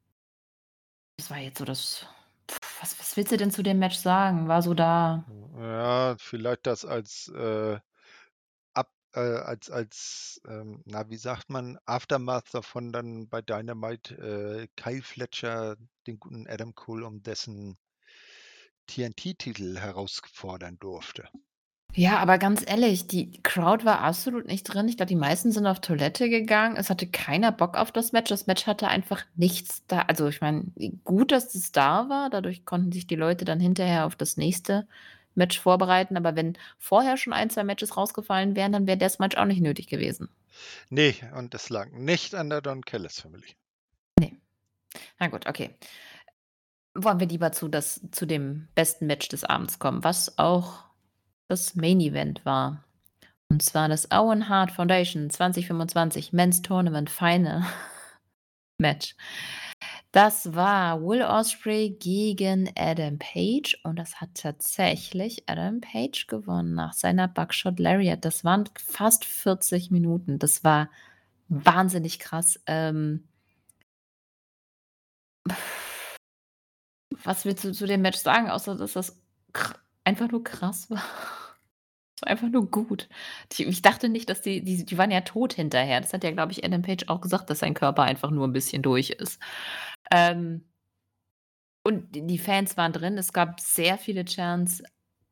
Das war jetzt so das was was willst du denn zu dem Match sagen? War so da. Ja, vielleicht das als, äh, ab äh, als als, ähm, na, wie sagt man, Aftermath davon dann bei Dynamite, äh, Kyle Fletcher den guten Adam Cole um dessen T N T-Titel herausfordern durfte. Ja, aber ganz ehrlich, die Crowd war absolut nicht drin. Ich glaube, die meisten sind auf Toilette gegangen. Es hatte keiner Bock auf das Match. Das Match hatte einfach nichts da also, ich meine, gut, dass es da war. Dadurch konnten sich die Leute dann hinterher auf das nächste Match vorbereiten. Aber wenn vorher schon ein, zwei Matches rausgefallen wären, dann wäre das Match auch nicht nötig gewesen. Ne, und es lag nicht an der Don Callis Family. Ne. Na gut, okay. Wollen wir lieber zu das zu dem besten Match des Abends kommen, was auch das Main Event war. Und zwar das Owen Hart Foundation zwanzig fünfundzwanzig Men's Tournament Final Match. Das war Will Ospreay gegen Adam Page und das hat tatsächlich Adam Page gewonnen nach seiner Buckshot Lariat. Das waren fast vierzig Minuten. Das war wahnsinnig krass. Ähm Was willst du zu dem Match sagen, außer dass das kr einfach nur krass war? Es war einfach nur gut. Die ich dachte nicht, dass die die die waren ja tot hinterher. Das hat ja, glaube ich, Adam Page auch gesagt, dass sein Körper einfach nur 'n bisschen durch ist. Ähm und d die Fans waren drin. Es gab sehr viele Chants.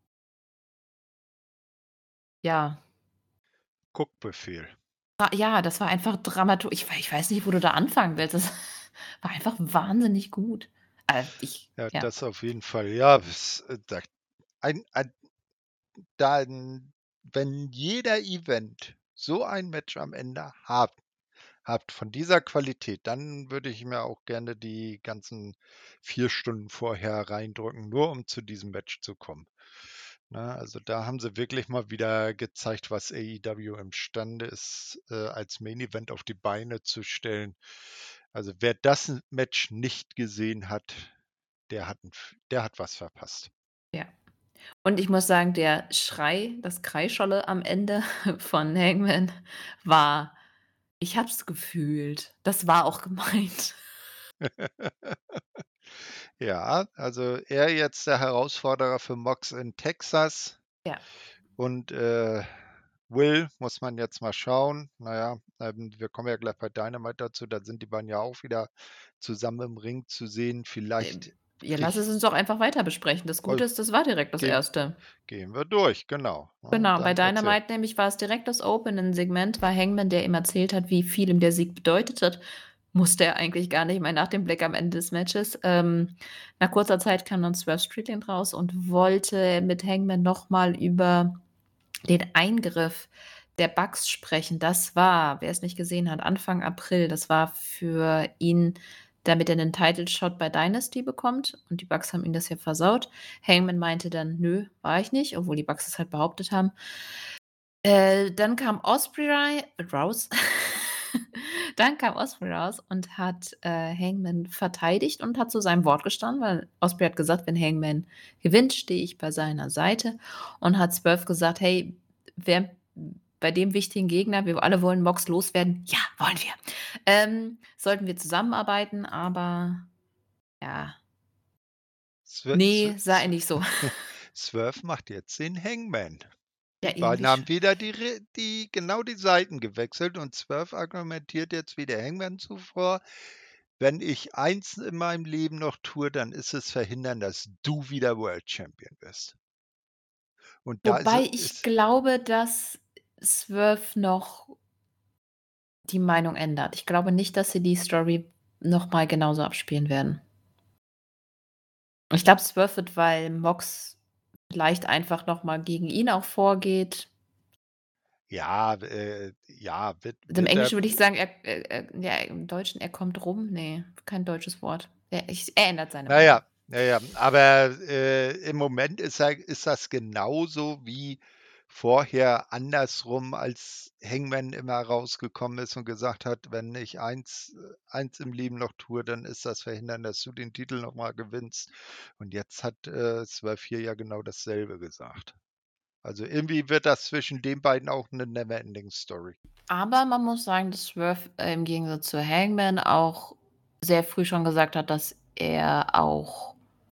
Ja. Guckbefehl. Ah, ja, das war einfach Dramatur ich wei ich weiß nicht, wo du da anfangen willst. Das war einfach wahnsinnig gut. Äh, ich Ja, ja. das auf jeden Fall. Ja, es äh, da ein ein dann wenn jeder Event so ein Match am Ende hat hat von dieser Qualität, dann würde ich mir auch gerne die ganzen vier Stunden vorher reindrücken, nur um zu diesem Match zu kommen. Ne, also da haben sie wirklich mal wieder gezeigt, was A E W imstande ist, äh, als Main Event auf die Beine zu stellen. Also wer das n Match nicht gesehen hat, der hat 'n F der hat was verpasst. Ja. Und ich muss sagen, der Schrei, das Kreischolle am Ende von Hangman war ich habe es gefühlt. Das war auch gemeint. Ja, also er jetzt der Herausforderer für Mox in Texas Ja. und, äh, Will muss man jetzt mal schauen. Na ja, ähm, wir kommen ja gleich bei Dynamite dazu, da sind die beiden ja auch wieder zusammen im Ring zu sehen. Ähm, Vielleicht ja, lass es kriegt uns doch einfach weiter besprechen. Das oh, Gute ist, das war direkt das gehen erste. gehen wir durch, genau, ne? Genau, bei Dann erzähl. Dynamite nämlich war es direkt das Opening-Segment, war Hangman, der ihm erzählt hat, wie viel ihm der Sieg bedeutet hat. Musste er eigentlich gar nicht mehr nach dem Blick am Ende des Matches. Ähm, nach kurzer Zeit kam dann Swerve Strickland raus und wollte mit Hangman noch mal über den Eingriff der Bucks sprechen. Das war, wer es nicht gesehen hat, Anfang April. Das war für ihn, damit er 'nen Title Shot bei Dynasty bekommt und die Bucks haben ihm das ja versaut. Hangman meinte dann: „Nö, war ich nicht“, obwohl die Bucks es halt behauptet haben. Äh, dann kam Ospreay rei raus. Dann kam Ospreay raus und hat, äh, Hangman verteidigt und hat zu seinem Wort gestanden, weil Ospreay hat gesagt: „Wenn Hangman gewinnt, stehe ich bei seiner Seite“, und hat Swerve gesagt: „Hey, wer bei dem wichtigen Gegner wir alle wollen Mox loswerden.“ „Ja, wollen wir. Ähm, sollten wir zusammenarbeiten“, aber ja. Swe Swe Ne, sah er Swe nicht so. Swerve macht jetzt den Hangman. Ja, Die beiden irgendwie haben sch wieder die Re die genau die Seiten gewechselt und Swerve argumentiert jetzt wie der Hangman zuvor: „Wenn ich eins in meinem Leben noch tue, dann ist es verhindern, dass du wieder World Champion wirst.“ Und da ist Wobei er ich ist glaube, dass Swerve noch die Meinung ändert. Ich glaube nicht, dass sie die Story noch mal genauso abspielen werden. Ich glaube, Swerve wird, weil Mox vielleicht einfach noch mal gegen ihn auch vorgeht. Ja, äh, ja, wird Also, im wird er Englischen würde ich sagen, er äh, äh, ja, im Deutschen, er kommt rum. Ne, kein deutsches Wort. Er ich er ändert seine na Meinung. ja, na ja, aber, äh, im Moment ist er ist das genauso wie vorher andersrum, als Hangman immer rausgekommen ist und gesagt hat: „Wenn ich eins äh, eins im Leben noch tue, dann ist das verhindern, dass du den Titel noch mal gewinnst.“ Und jetzt hat, äh, Swerve hier ja genau dasselbe gesagt. Also, irgendwie wird das zwischen den beiden auch 'ne never ending Story. Aber man muss sagen, dass Swerve, äh, im Gegensatz zu Hangman auch sehr früh schon gesagt hat, dass er auch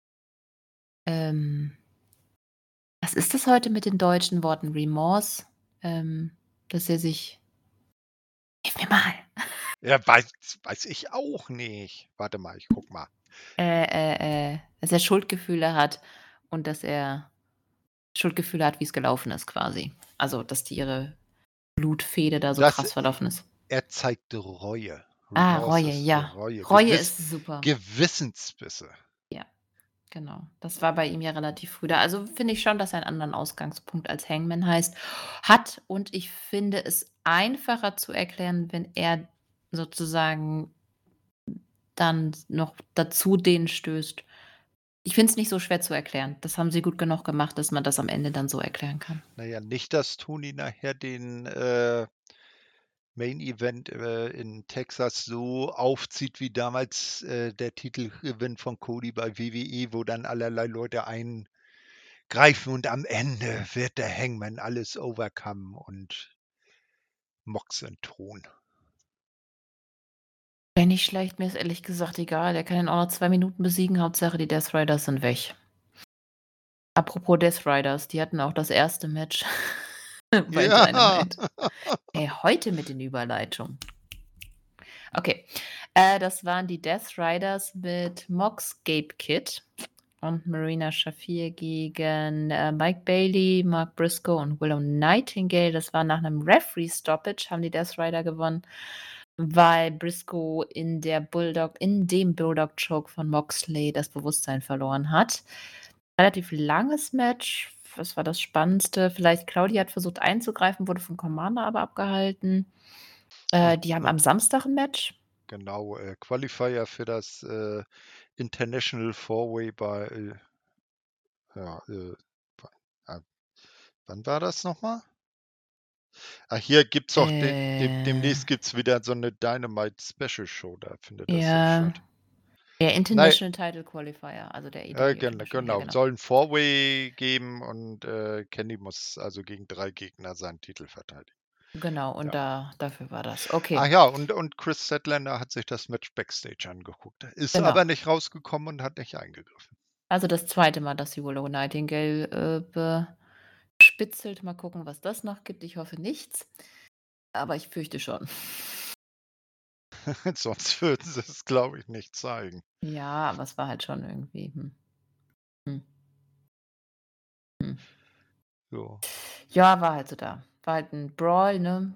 ähm, was ist das heute mit den deutschen Worten? Remorse? Ähm, dass er sich hilf mir mal. Ja, weiß weiß ich auch nicht. Warte mal, ich gucke mal. Äh, äh, äh, dass er Schuldgefühle hat und dass er Schuldgefühle hat, wie's gelaufen ist quasi. Also, dass die ihre Blutfehde da so Das krass verlaufen ist. Er zeigt Reue. Ah, Remorse Reue, ist ja. Reue, Reue Gewiss ist super. Gewissensbisse. Ja, genau. Das war bei ihm ja relativ früh da. Also, finde ich schon, dass er 'n anderen Ausgangspunkt als Hangman heißt hat und ich finde es einfacher zu erklären, wenn er sozusagen dann noch dazu den stößt. Ich finde es nicht so schwer zu erklären. Das haben sie gut genug gemacht, dass man das am Ende dann so erklären kann. Na ja, nicht, dass Tony nachher den, äh, Main Event, äh, in Texas so aufzieht wie damals, äh, der Titelgewinn von Cody bei W W E, wo dann allerlei Leute eingreifen und am Ende wird der Hangman alles overcome und Mox entthronen. Wäre nicht schlecht, mir ist ehrlich gesagt egal. Der kann ihn auch nach zwei Minuten besiegen, Hauptsache die Death Riders sind weg. Apropos Death Riders, die hatten auch das erste Match bei Ja. Dynamite. Ey, heute mit den Überleitungen. Okay, äh, das waren die Death Riders mit Mox, Gabe Kidd und Marina Shafir gegen, äh, Mike Bailey, Mark Briscoe und Willow Nightingale. Das war nach 'nem Referee Stoppage haben die Death Rider gewonnen, weil Briscoe in der Bulldog in dem Bulldog Choke von Moxley das Bewusstsein verloren hat. Relativ langes Match. Was war das Spannendste? Vielleicht Claudia hat versucht einzugreifen, wurde vom Commander aber abgehalten. Äh, Und die haben und am Samstag 'n Match. Genau, äh, Qualifier für das, äh, International Four-Way bei, äh ja, äh, wa ah, wann war das noch mal? Ah, hier gibt's auch de dem Äh. demnächst gibt's wieder so 'ne Dynamite Special Show, da findet das ja Ja. statt. Der Nei International Title Qualifier, also der Äh, AEW gen International, ja genau, genau. soll 'n Four-Way geben und, äh, Kenny muss also gegen drei Gegner seinen Titel verteidigen. Genau, und Ja. da dafür war das. Ach Okay, ja, und und Chris Statlander hat sich das Match Backstage angeguckt, ist genau. aber nicht rausgekommen und hat nicht eingegriffen. Also das zweite Mal, dass sie Willow Nightingale, äh, bespitzelt. Mal gucken, was das noch gibt. Ich hoffe nichts, aber ich fürchte schon. Sonst würden sie es, glaube ich, nicht zeigen. Ja, aber es war halt schon irgendwie, hm, hm, hm. So. Ja, war halt so da. War halt 'n Brawl, ne?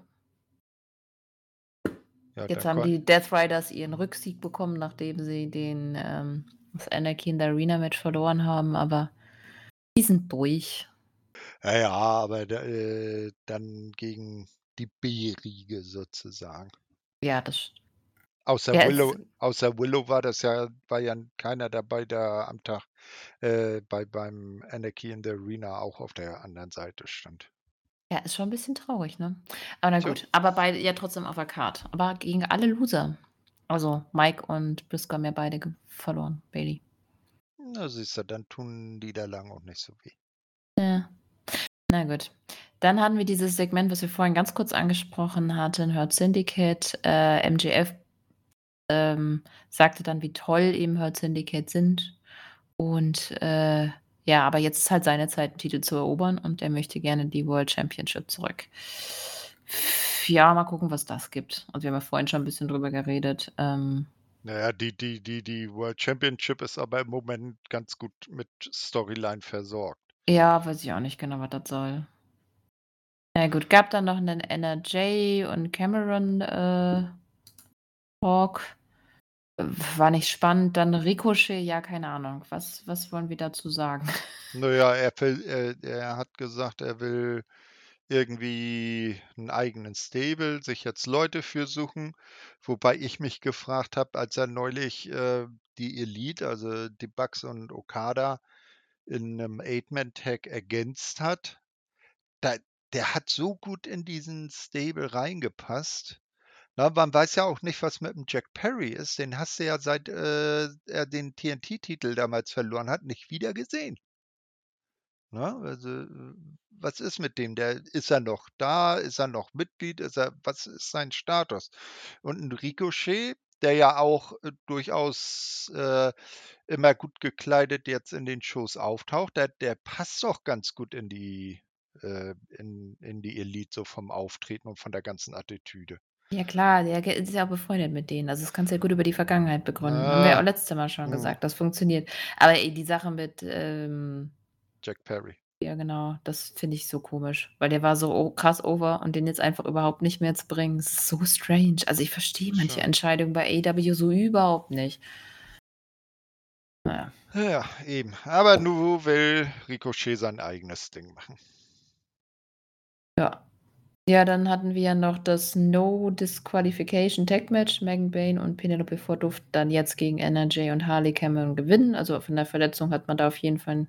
Ja, da Jetzt haben kon die Death Riders ihren Rücksieg bekommen, nachdem sie den, ähm das Anarchy in the Arena Match verloren haben, aber die sind durch. ja, ja, aber da äh, dann gegen die B-Riege sozusagen. Ja, das Außer ja, es Willow außer Willow war das ja war ja keiner dabei, der am Tag, äh, bei beim Anarchy in the Arena auch auf der anderen Seite stand. ja, ist schon 'n bisschen traurig, ne? Aber na Tja, gut, aber beide ja trotzdem auf der Card, aber gegen alle Loser. Also, Mike und Briscoe haben ja beide ge verloren, Bailey. na siehst du, dann tun Niederlagen auch nicht so weh. Ja, na gut. Dann hatten wir dieses Segment, was wir vorhin ganz kurz angesprochen hatten, Hurt Syndicate. Äh, M J F, ähm, sagte dann, wie toll eben Hurt Syndicate sind und, äh, ja, aber jetzt ist halt seine Zeit, 'n Titel zu erobern und er möchte gerne die World Championship zurück. Ja, mal gucken, was das gibt. Und wir haben ja vorhin schon 'n bisschen drüber geredet. Ähm, Na ja, die die die die World Championship ist aber im Moment ganz gut mit Storyline versorgt. ja, weiß ich auch nicht genau, was das soll. Na ja, gut, gab dann noch 'nen N R J und Cameron, äh, Talk. Äh, war nicht spannend. Dann Ricochet, ja, keine Ahnung. Was was wollen wir dazu sagen? Na ja, er will äh, er hat gesagt, er will irgendwie 'n eigenen Stable, sich jetzt Leute für suchen, wobei ich mich gefragt habe, als er neulich, äh, die Elite, also die Bucks und Okada in 'nem Eight-Man-Tag ergänzt hat, da der hat so gut in diesen Stable reingepasst. Na, man weiß ja auch nicht, was mit dem Jack Perry ist. Den hast du ja seit, äh, er den T N T-Titel damals verloren hat, nicht wieder gesehen, ne? Also, äh, was ist mit dem? Der ist er noch da? Ist er noch Mitglied? Ist er was ist sein Status? Und 'n Ricochet, der ja auch, äh, durchaus, äh, immer gut gekleidet jetzt in den Shows auftaucht, der der passt doch ganz gut in die äh, in in die Elite so vom Auftreten und von der ganzen Attitüde. Ja klar, der ge ist ja auch befreundet mit denen. Also, das kannst du ja gut über die Vergangenheit begründen. Haben wir ja auch Ah, letztes Mal schon hm, gesagt, das funktioniert. Aber ey, die Sache mit, ähm Jack Perry. ja genau, das finde ich so komisch, weil der war so o krass over und den jetzt einfach überhaupt nicht mehr zu bringen, ist so strange. Also, ich verstehe manche Tja. Entscheidungen bei A E W so überhaupt nicht. Na ja. Ja, eben. Aber nu will Ricochet sein eigenes Ding machen. Ja. Ja, dann hatten wir ja noch das No Disqualification Tag Match. Megan Bayne und Penelope Ford durften dann jetzt gegen N R J und Harley Cameron gewinnen. Also, von der Verletzung hat man da auf jeden Fall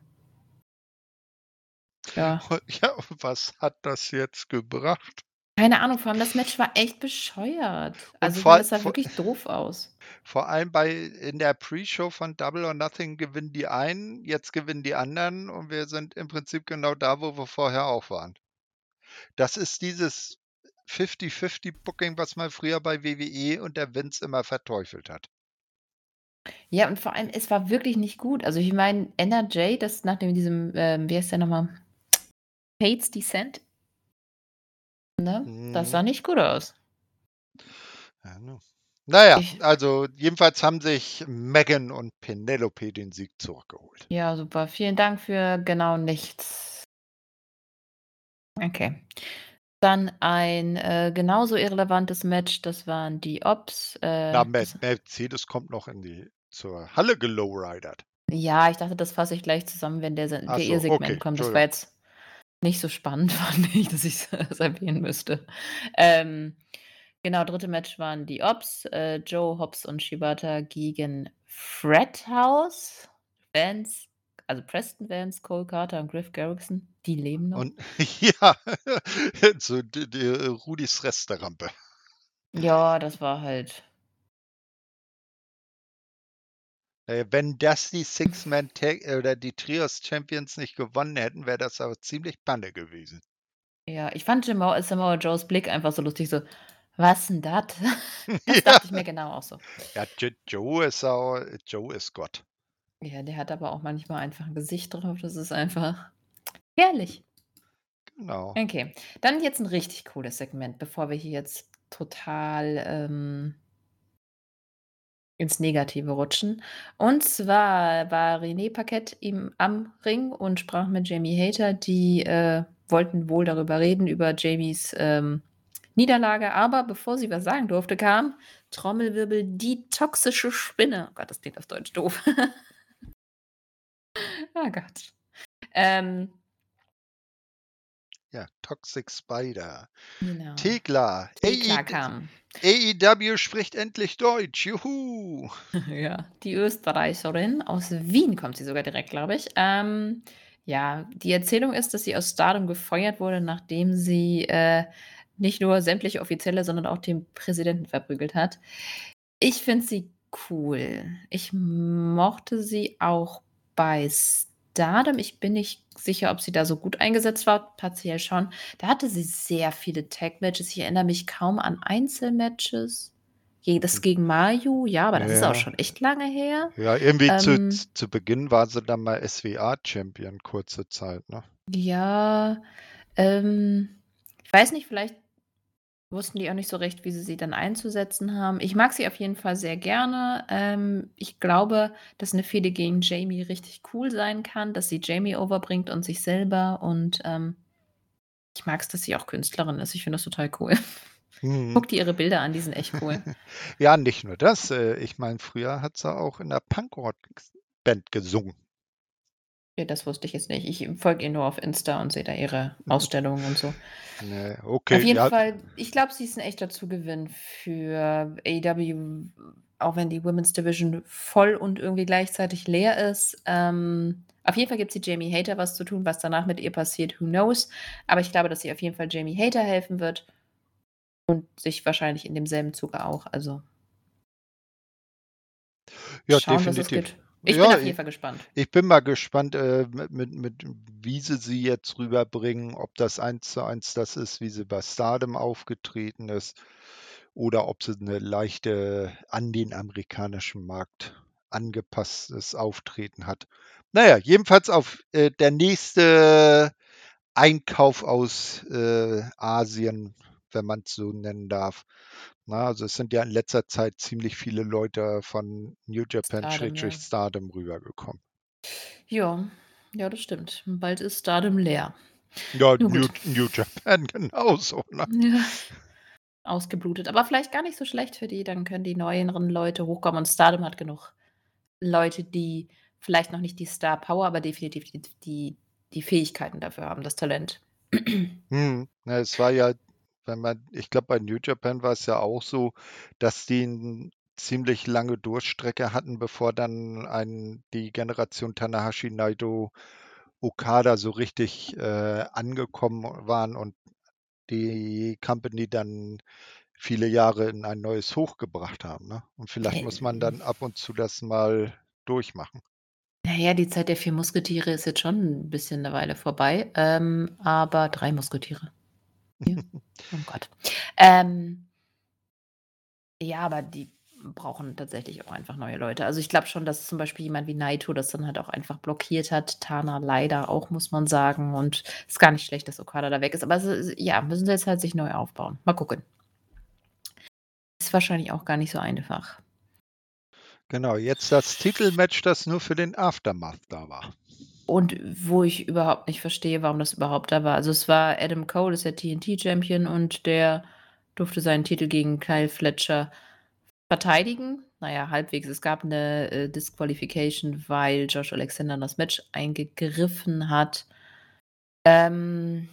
ja, Ja, was hat das jetzt gebracht? keine Ahnung, vor allem das Match war echt bescheuert. Und Also, ich meine, vor das sah vor wirklich doof aus. vor allem bei in der Pre-Show von Double or Nothing gewinnen die einen, jetzt gewinnen die anderen und wir sind im Prinzip genau da, wo wir vorher auch waren. Das ist dieses fifty-fifty Booking, was man früher bei W W E und der Vince immer verteufelt hat. Ja, und vor allem, es war wirklich nicht gut. Also, ich meine, N R J, das nach dem diesem, ähm, wie heißt der noch mal? Fates Descent, ne? Das sah Mhm. nicht gut aus. Ja, ne. Na ja, Ich also jedenfalls haben sich Megan und Penelope den Sieg zurückgeholt. ja, super. Vielen Dank für genau nichts. Okay. Dann ein, äh, genauso irrelevantes Match, das waren die Ops, äh, Na, Mer das Mercedes kommt noch in die zur Halle gelowridert. ja, ich dachte, das fasse ich gleich zusammen, wenn der Se Ach der ihr so, Segment okay, kommt. Das war Entschuldigung. jetzt nicht so spannend, fand ich, dass ich's das erwähnen müsste. Ähm, genau, dritte Match waren die Ops, äh, Joe, Hobbs und Shibata gegen Fred House, Vance, also Preston Vance, Cole Carter und Griff Garrison. Die leben noch. Und ja, so d d Rudis Resterampe. Ja, das war halt Äh, wenn das die Six-Man Tag äh, oder die Trios Champions nicht gewonnen hätten, wäre das aber ziemlich Panne gewesen. Ja, ich fand Samoa Samoa Joes Blick einfach so lustig, so: „Was 'n dat?“ Das Ja. dachte ich mir genau auch so. Ja, J Joe ist auch Joe ist Gott. Ja, der hat aber auch manchmal einfach 'n Gesicht drauf, das ist einfach herrlich. Genau. Okay, dann jetzt 'n richtig cooles Segment, bevor wir hier jetzt total, ähm ins Negative rutschen. Und zwar war René Paquette im am Ring und sprach mit Jamie Hayter. Die, äh, wollten wohl darüber reden, über Jamies, ähm, Niederlage. Aber bevor sie was sagen durfte, kam, Trommelwirbel, die toxische Spinne. Oh Gott, das klingt auf Deutsch doof. Oh Gott. Ähm Ja, Toxic Spider. Genau. Thekla, Thekla AED kam. AEW spricht endlich Deutsch, juhu. Ja, die Österreicherin, aus Wien kommt sie sogar direkt, glaube ich. Ähm, ja, die Erzählung ist, dass sie aus Stardom gefeuert wurde, nachdem sie, äh, nicht nur sämtliche Offizielle, sondern auch den Präsidenten verprügelt hat. Ich finde sie cool. Ich mochte sie auch bei Stardom. Ich bin nicht sicher, ob sie da so gut eingesetzt war, partiell schon. Da hatte sie sehr viele Tag-Matches. Ich erinnere mich kaum an Einzelmatches. Je das Hm. gegen Mayu, ja, aber das ist auch Ja. schon echt lange her. Ja, irgendwie zu Ähm, z zu Beginn war sie dann mal S W A-Champion kurze Zeit, ne? ja, ähm, ich weiß nicht, vielleicht wussten die auch nicht so recht, wie sie sie dann einzusetzen haben. Ich mag sie auf jeden Fall sehr gerne. Ähm, ich glaube, dass 'ne Fehde gegen Jamie richtig cool sein kann, dass sie Jamie overbringt und sich selber und, ähm ich mag's, dass sie auch Künstlerin ist. Ich finde das total cool. Mhm. Guck dir ihre Bilder an, die sind echt cool. Ja, nicht nur das, äh, ich meine, früher hat sie auch in 'ner Punkrock-Band gesungen. Ja, das wusste ich jetzt nicht. Ich folge ihr nur auf Insta und sehe da ihre Ausstellungen und so. Ne, Auf okay, jeden ja. Fall, ich glaube, sie ist 'n echter Zugewinn für AEW, auch wenn die Women's Division voll und irgendwie gleichzeitig leer ist. Ähm, auf jeden Fall gibt sie Jamie Hayter was zu tun. Was danach mit ihr passiert, who knows? Aber ich glaube, dass sie auf jeden Fall Jamie Hayter helfen wird und sich wahrscheinlich in demselben Zuge auch, also Ja, schauen, was es definitiv. gibt. Ich bin Ja, auf jeden i Fall gespannt. ich bin mal gespannt, äh, mit mit mit wie sie sie jetzt rüberbringen, ob das eins zu eins das ist, wie sie bei Stardom aufgetreten ist oder ob sie 'ne leichte an den amerikanischen Markt angepasstes Auftreten hat. Na ja, jedenfalls auf äh, der nächste Einkauf aus, äh, Asien, wenn man's so nennen darf. Ne, also es sind ja in letzter Zeit ziemlich viele Leute von New Japan Stardom, Schrägstrich ja. Stardom rübergekommen. Ja, ja, das stimmt. Bald ist Stardom leer. Ja, Nun New gut. New Japan genauso, ne? Ja, ausgeblutet, aber vielleicht gar nicht so schlecht für die, dann können die neueren Leute hochkommen und Stardom hat genug Leute, die vielleicht noch nicht die Star Power, aber definitiv die die die Fähigkeiten dafür haben, das Talent. Mhm. Na, es war ja, wenn man ich glaube, bei New Japan war's ja auch so, dass die 'n ziemlich lange Durststrecke hatten, bevor dann ein die Generation Tanahashi, Naito, Okada so richtig, äh, angekommen waren und die Company dann viele Jahre in ein neues Hoch gebracht haben, ne? Und vielleicht muss man dann ab und zu das mal durchmachen. Na ja, die Zeit der vier Musketiere ist jetzt schon 'n bisschen 'ne Weile vorbei, ähm, aber drei Musketiere. Ja, oh Gott. Ähm ja, aber die brauchen tatsächlich auch einfach neue Leute. Also, ich glaube schon, dass zum Beispiel jemand wie Naito das dann halt auch einfach blockiert hat. Tana leider auch, muss man sagen. Und ist gar nicht schlecht, dass Okada da weg ist. Aber s s ja, müssen sie jetzt halt sich neu aufbauen. Mal gucken. Ist wahrscheinlich auch gar nicht so einfach. Genau, jetzt das Titelmatch, das nur für den Aftermath da war. Und wo ich überhaupt nicht verstehe, warum das überhaupt da war. Also, es war Adam Cole, ist der TNT-Champion und der durfte seinen Titel gegen Kyle Fletcher verteidigen. Na ja, halbwegs. Es gab 'ne, äh, Disqualification, weil Josh Alexander in das Match eingegriffen hat. Ähm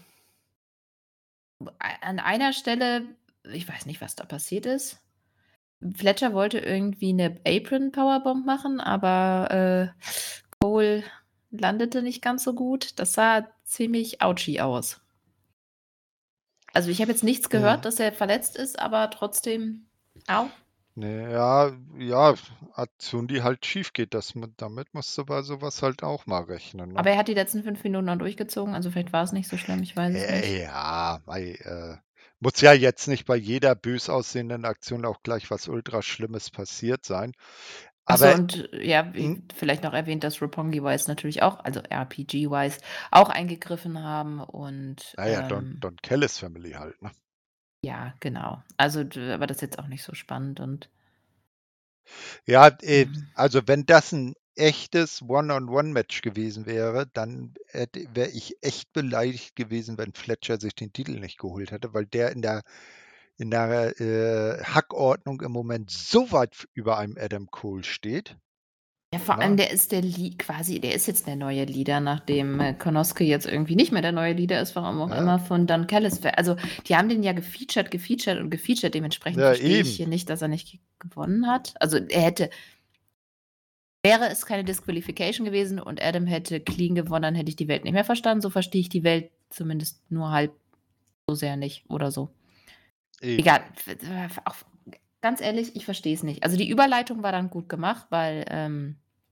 a an einer Stelle ich weiß nicht, was da passiert ist. Fletcher wollte irgendwie 'ne Apron Powerbomb machen, aber, äh, Cole landete nicht ganz so gut. Das sah ziemlich ouchy aus. Also, ich habe jetzt nichts gehört, Mhm. dass er verletzt ist, aber trotzdem, au. Ne, ja, ja, Aktion, die halt schief geht, das mu damit musst du bei sowas halt auch mal rechnen, ne? Aber er hat die letzten fünf Minuten noch durchgezogen, also vielleicht war es nicht so schlimm, ich weiß es nicht. Äh, ja, mei, äh, muss ja jetzt nicht bei jeder bös aussehenden Aktion auch gleich was ultra Schlimmes passiert sein. Ach so, Aber und ja, hm, wie vielleicht noch erwähnt, dass Roppongi Vice natürlich auch, also R P G Vice, auch eingegriffen haben und, na ja, Don ähm, Don Callis Family halt, ne? ja, genau. Also, d aber das ist jetzt auch nicht so spannend und Ja, äh, mhm. also wenn das 'n echtes One-on-One-Match gewesen wäre, dann hätte wäre ich echt beleidigt gewesen, wenn Fletcher sich den Titel nicht geholt hätte, weil der in der in der, äh, Hackordnung im Moment so weit f über einem Adam Cole steht, Ja, vor allem ne? der ist der Lea quasi der ist jetzt der neue Leader, nachdem, äh, Konosuke jetzt irgendwie nicht mehr der neue Leader ist, warum auch Ja, immer, von Don Callis. Also, die haben den ja gefeatured, gefeatured und gefeatured. Dementsprechend ja verstehe ich eben. hier nicht, dass er nicht g gewonnen hat. Also, er hätte wäre es keine Disqualification gewesen und Adam hätte clean gewonnen, dann hätte ich die Welt nicht mehr verstanden. So verstehe ich die Welt zumindest nur halb so sehr nicht oder so. Eben. Egal, f f auch ganz ehrlich, ich verstehe es nicht. Also, die Überleitung war dann gut gemacht, weil, ähm,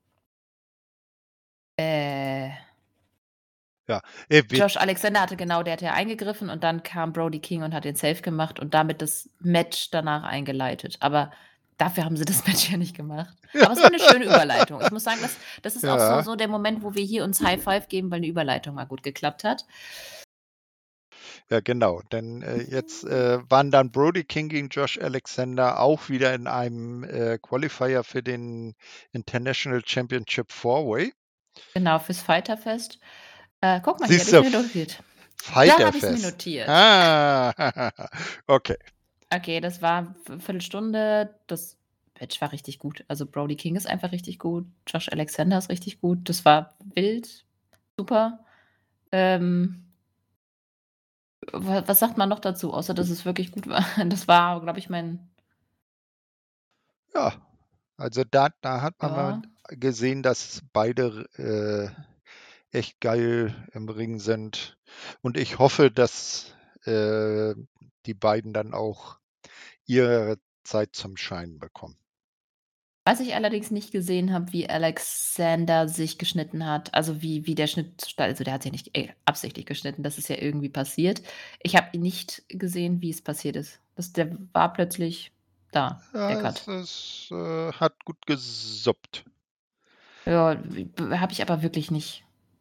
äh Ja, äh, wir Josh Alexander hatte genau der hat ja eingegriffen und dann kam Brody King und hat den Save gemacht und damit das Match danach eingeleitet. Aber dafür haben sie das Match ja nicht gemacht. Aber es war 'ne schöne Überleitung. Ich muss sagen, das das ist auch so ja, so der Moment, wo wir hier uns High Five geben, weil 'ne Überleitung mal gut geklappt hat. ja genau, denn, äh, jetzt, äh, waren dann Brody King gegen Josh Alexander auch wieder in einem, äh, Qualifier für den International Championship Four-Way. Genau, fürs Fighterfest. Äh, guck mal, hier habe Siehst ich's du, mir F notiert. Da habe ich's mir Fighterfest. notiert. Ah, okay. Okay, das war V Viertelstunde. Das Match war richtig gut. Also, Brody King ist einfach richtig gut. Josh Alexander ist richtig gut. Das war wild, super. Ähm, wa was sagt man noch dazu, außer dass es wirklich gut war? Das war, glaube ich, mein Ja, also da da hat man mal ja. gesehen, dass beide äh, echt geil im Ring sind. Und ich hoffe, dass, äh, die beiden dann auch ihre Zeit zum Scheinen bekommen. Was ich allerdings nicht gesehen habe, wie Alexander sich geschnitten hat, also wie wie der Schnitt zusta also der hat sich ja nicht, äh, absichtlich geschnitten, das ist ja irgendwie passiert. Ich habe ihn nicht gesehen, wie es passiert ist. Das der war plötzlich da, der Ja, es Cut. es, äh, hat gut gesuppt. Ja, w habe ich aber wirklich nicht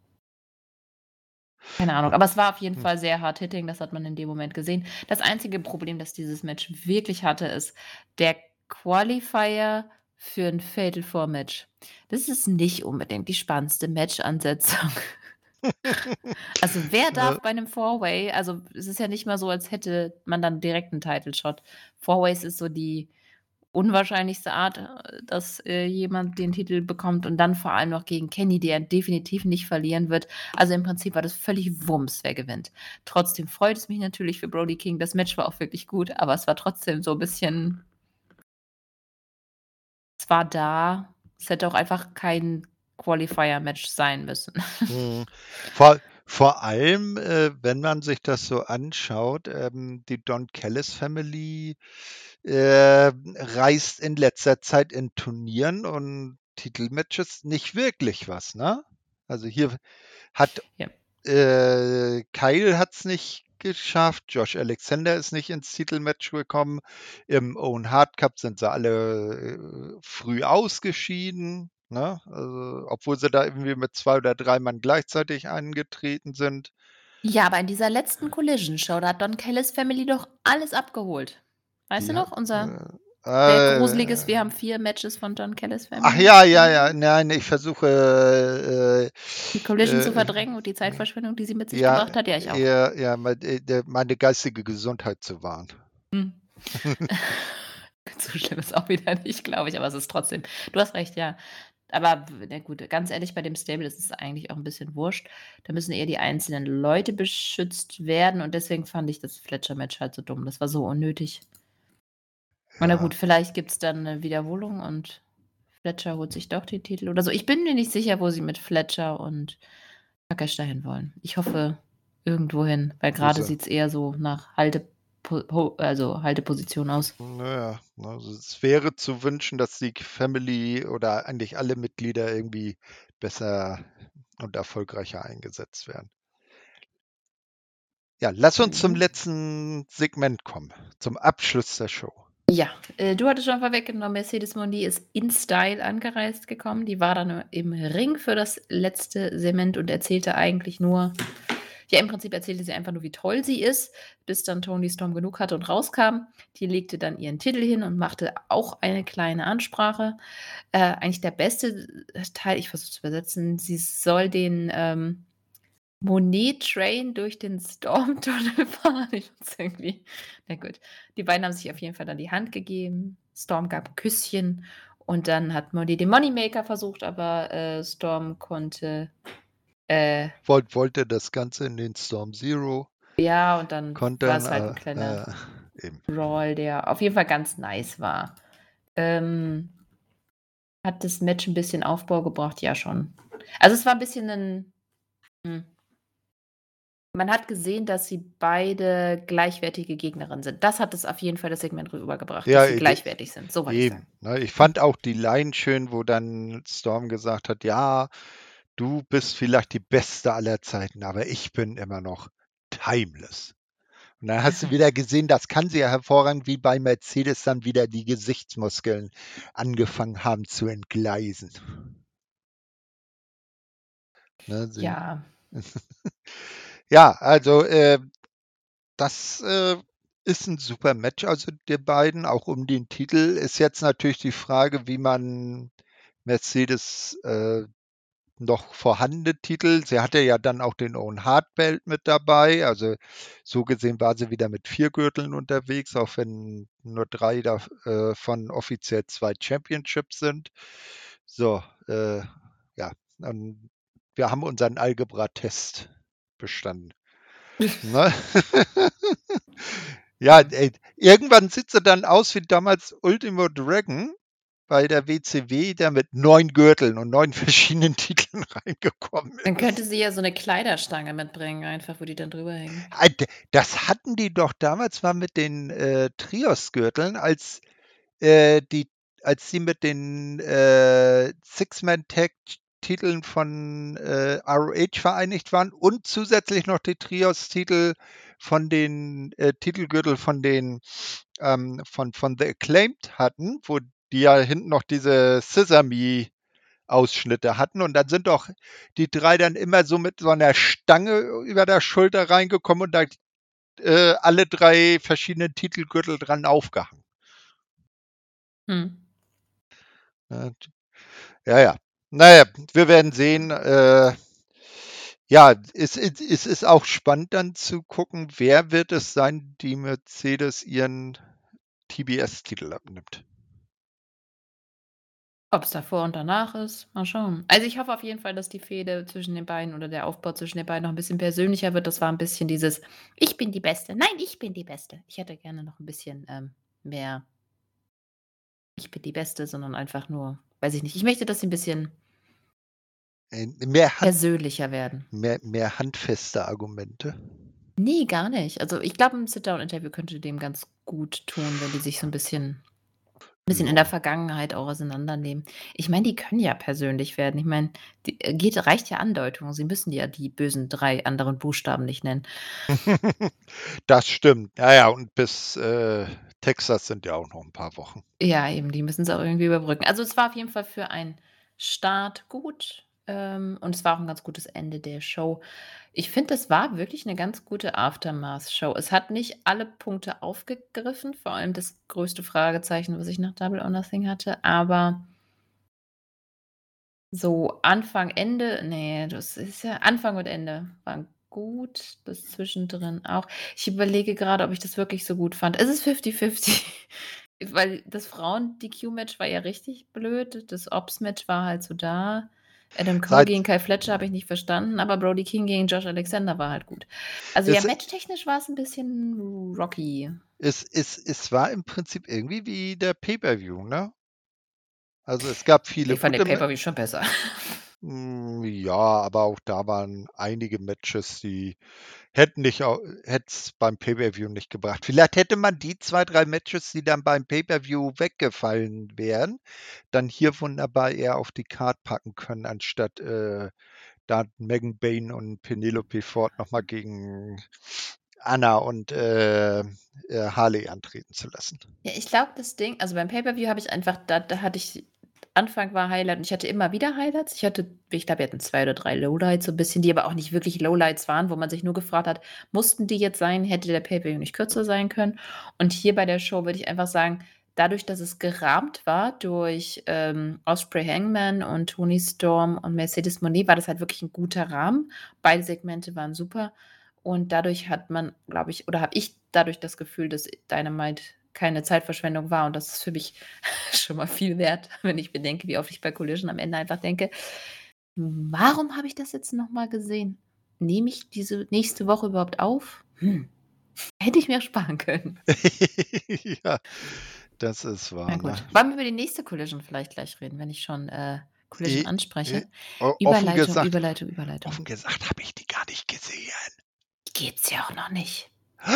keine Ahnung. Aber es war auf jeden Hm, Fall sehr hard hitting, das hat man in dem Moment gesehen. Das einzige Problem, das dieses Match wirklich hatte, ist der Qualifier für 'n Fatal Four Match. Das ist nicht unbedingt die spannendste Match-Ansetzung. Also, wer äh, darf bei 'nem Four-Way, also, es ist ja nicht mal so, als hätte man dann direkt 'n Title Shot. Four-Ways ist so die unwahrscheinlichste Art, äh, dass, äh, jemand den Titel bekommt und dann vor allem noch gegen Kenny, der definitiv nicht verlieren wird. Also, im Prinzip war das völlig Wumms, wer gewinnt. Trotzdem freut es mich natürlich für Brody King. Das Match war auch wirklich gut, aber es war trotzdem so bisschen es war da. Es hätte auch einfach kein Qualifier-Match sein müssen. mhm. Vor vor allem, äh, wenn man sich das so anschaut, ähm, die Don Callis Family, äh, reißt in letzter Zeit in Turnieren und Titelmatches nicht wirklich was, ne? Also, hier hat Ja. Äh, Kyle hat's nicht geschafft, Josh Alexander ist nicht ins Titelmatch gekommen. Im Owen Hart Cup sind sie alle, äh, früh ausgeschieden, ne? Also, obwohl sie da irgendwie mit zwei oder drei Mann gleichzeitig angetreten sind. Ja, aber in dieser letzten Collision Show, da hat Don Callis Family doch alles abgeholt. Weißt du Die hat noch, unser äh, der gruseliges äh, wir haben vier Matches von Don Callis ach Family. ja, ja, ja, Mhm. nein, ich versuche, Die äh, Collision zu äh, verdrängen und die Zeitverschwendung, die sie mit sich ja, gebracht hat? Ja, ich auch. ja, ja, mei äh, der meine geistige Gesundheit zu wahren. Mhm. So schlimm ist auch wieder nicht, glaube ich, aber es ist trotzdem du hast recht, ja. Aber w na gut, ganz ehrlich, bei dem Stable ist es eigentlich auch 'n bisschen wurscht. Da müssen eher die einzelnen Leute beschützt werden und deswegen fand ich das Fletcher-Match halt so dumm. Das war so unnötig. Aber na gut, Ja, vielleicht gibt's dann 'ne Wiederholung und Fletcher holt sich doch den Titel oder so. Ich bin mir nicht sicher, wo sie mit Fletcher und Takeshita hinwollen. Ich hoffe irgendwohin, weil wo grade sie sieht's eher so nach Haltepunkt Po po also Halteposition aus. Naja, ne, also es wäre zu wünschen, dass die Family oder eigentlich alle Mitglieder irgendwie besser und erfolgreicher eingesetzt werden. Ja, lass uns zum Mhm. letzten Segment kommen, zum Abschluss der Show. Ja, äh, du hattest schon vorweggenommen, Mercedes Moné ist in Style angereist gekommen. Die war dann im Ring für das letzte Segment und erzählte eigentlich nur ja, im Prinzip erzählte sie einfach nur, wie toll sie ist, bis dann Toni Storm genug hatte und rauskam. Die legte dann ihren Titel hin und machte auch eine kleine Ansprache. Äh, eigentlich der beste Teil, ich versuche es zu übersetzen, sie soll den, ähm, Monet-Train durch den Storm-Tunnel fahren. Ich fand's irgendwie na gut. Die beiden haben sich auf jeden Fall dann die Hand gegeben. Storm gab 'n Küsschen und dann hat Monet den Moneymaker versucht, aber, äh, Storm konnte, äh Wollt wollte das Ganze in den Storm Zero ja, und dann kontern, war's halt 'n äh, kleiner äh, eben. Brawl, der auf jeden Fall ganz nice war. Ähm hat das Match 'n bisschen Aufbau gebracht? Ja, schon. Also, es war 'n bisschen 'nen hm man hat gesehen, dass sie beide gleichwertige Gegnerinnen sind. Das hat es auf jeden Fall das Segment rübergebracht, dass Ja, sie e de gleichwertig sind. So wollte ich sagen. eben, ne? Ich Mhm. fand auch die Line schön, wo dann Storm gesagt hat: „Ja, du bist vielleicht die Beste aller Zeiten, aber ich bin immer noch timeless.“ Und dann hast du wieder gesehen, das kann sie ja hervorragend, wie bei Mercedes dann wieder die Gesichtsmuskeln angefangen haben zu entgleisen. Ne, sie Ja. ja, also, äh, das, äh, ist 'n super Match, also der beiden, auch um den Titel. Ist jetzt natürlich die Frage, wie man Mercedes, äh, noch vorhandene Titel sie hatte ja dann auch den Owen Hart Belt mit dabei, also so gesehen war sie wieder mit vier Gürteln unterwegs, auch wenn nur drei dav äh, von offiziell zwei Championships sind. So, äh, ja, und wir haben unseren Algebra-Test bestanden, ne? Ja, ey, irgendwann sieht sie dann aus wie damals Ultimo Dragon bei der W C W, der mit neun Gürteln und neun verschiedenen Titeln reingekommen Dann ist. könnte sie ja so 'ne Kleiderstange mitbringen einfach, wo die dann drüber hängen. Ah, d das hatten die doch damals mal mit den, äh, Trios-Gürteln, als, äh, die als sie mit den, äh, Six-Man-Tag-Titeln von, äh, R O H vereinigt waren und zusätzlich noch die Trios-Titel von den äh, Titelgürtel von den ähm, von von The Acclaimed hatten, wo die ja hinten noch diese Sesame-Ausschnitte hatten. Und dann sind doch die drei dann immer so mit so 'ner Stange über der Schulter reingekommen und da äh, alle drei verschiedenen Titelgürtel dran aufgehangen. Mhm. Ja, t ja, ja. Na ja, wir werden sehen, äh ja, es es es ist auch spannend dann zu gucken, wer wird es sein, die Mercedes ihren T B S-Titel abnimmt. Ob's davor und danach ist, mal schauen. Also, ich hoffe auf jeden Fall, dass die Fehde zwischen den beiden oder der Aufbau zwischen den beiden noch 'n bisschen persönlicher wird. Das war 'n bisschen dieses: „Ich bin die Beste. Nein, ich bin die Beste.“ Ich hätte gerne noch 'n bisschen, ähm, mehr „Ich bin die Beste“, sondern einfach nur weiß ich nicht. Ich möchte, dass sie 'n bisschen Äh, mehr Hand persönlicher werden. mehr mehr handfeste Argumente? Ne, gar nicht. Also, ich glaube, 'n Sit-Down-Interview könnte dem ganz gut tun, wenn die sich so 'n bisschen bisschen in der Ja. Vergangenheit auch auseinandernehmen. Ich meine, die können ja persönlich werden. Ich meine, die äh, geht reicht ja Andeutung. Sie müssen ja die bösen drei anderen Buchstaben nicht nennen. Das stimmt. Ja, ja, und bis, äh, Texas sind ja auch noch 'n paar Wochen. Ja, eben, die müssen's auch irgendwie überbrücken. Also, es war auf jeden Fall für einen Start gut, ähm, und es war auch 'n ganz gutes Ende der Show. Ich finde, das war wirklich 'ne ganz gute Aftermath-Show. Es hat nicht alle Punkte aufgegriffen, vor allem das größte Fragezeichen, was ich nach Double or Nothing hatte, aber so Anfang, Ende ne, das ist ja Anfang und Ende waren gut, das Zwischendrin auch. Ich überlege grade, ob ich das wirklich so gut fand. Es ist fifty fifty, weil das Frauen-DQ-Match war ja richtig blöd. Das Ops-Match war halt so da. Adam Cole Seit gegen Kyle Fletcher habe ich nicht verstanden, aber Brody King gegen Josh Alexander war halt gut. Also, ja, Es matchtechnisch war's 'n bisschen rocky. Es es es war im Prinzip irgendwie wie der Pay-Per-View, ne? Also, es gab viele Ich fand den gute Ma Pay-Per-View schon besser. Hm, ja, aber auch da waren einige Matches, die hätten nicht au hätte's beim Pay-per-View nicht gebracht. Vielleicht hätte man die zwei, drei Matches, die dann beim Pay-per-View weggefallen wären, dann hier wunderbar eher auf die Card packen können, anstatt, äh, da Megan Bayne und Penelope Ford noch mal gegen Anna und, äh, äh, Harley antreten zu lassen. Ja, ich glaube, das Ding also beim Pay-per-View habe ich einfach da da hatte ich Anfang war Highlight und ich hatte immer wieder Highlights. Ich hatte ich glaube, wir hatten zwei oder drei Lowlights so 'n bisschen, die aber auch nicht wirklich Lowlights waren, wo man sich nur gefragt hat: „Mussten die jetzt sein? Hätte der Pay-per-View nicht kürzer sein können?“ Und hier bei der Show würde ich einfach sagen, dadurch, dass es gerahmt war durch, ähm, Ospreay Hangman und Toni Storm und Mercedes Moné, war das halt wirklich 'n guter Rahmen. Beide Segmente waren super und dadurch hat man, glaube ich oder habe ich dadurch das Gefühl, dass Dynamite keine Zeitverschwendung war und das ist für mich schon mal viel wert, wenn ich bedenke, wie oft ich bei Collision am Ende einfach denke: „Warum habe ich das jetzt noch mal gesehen? Nehme ich diese nächste Woche überhaupt auf? Hm, hätte ich mir sparen können.“ Ja, das ist Na wahr, ne? gut. Wollen wir über die nächste Collision vielleicht gleich reden, wenn ich schon, äh, Collision E e anspreche? o offen Überleitung, gesagt Überleitung, Überleitung. offen gesagt habe ich die gar nicht gesehen. Geht's ja auch noch nicht.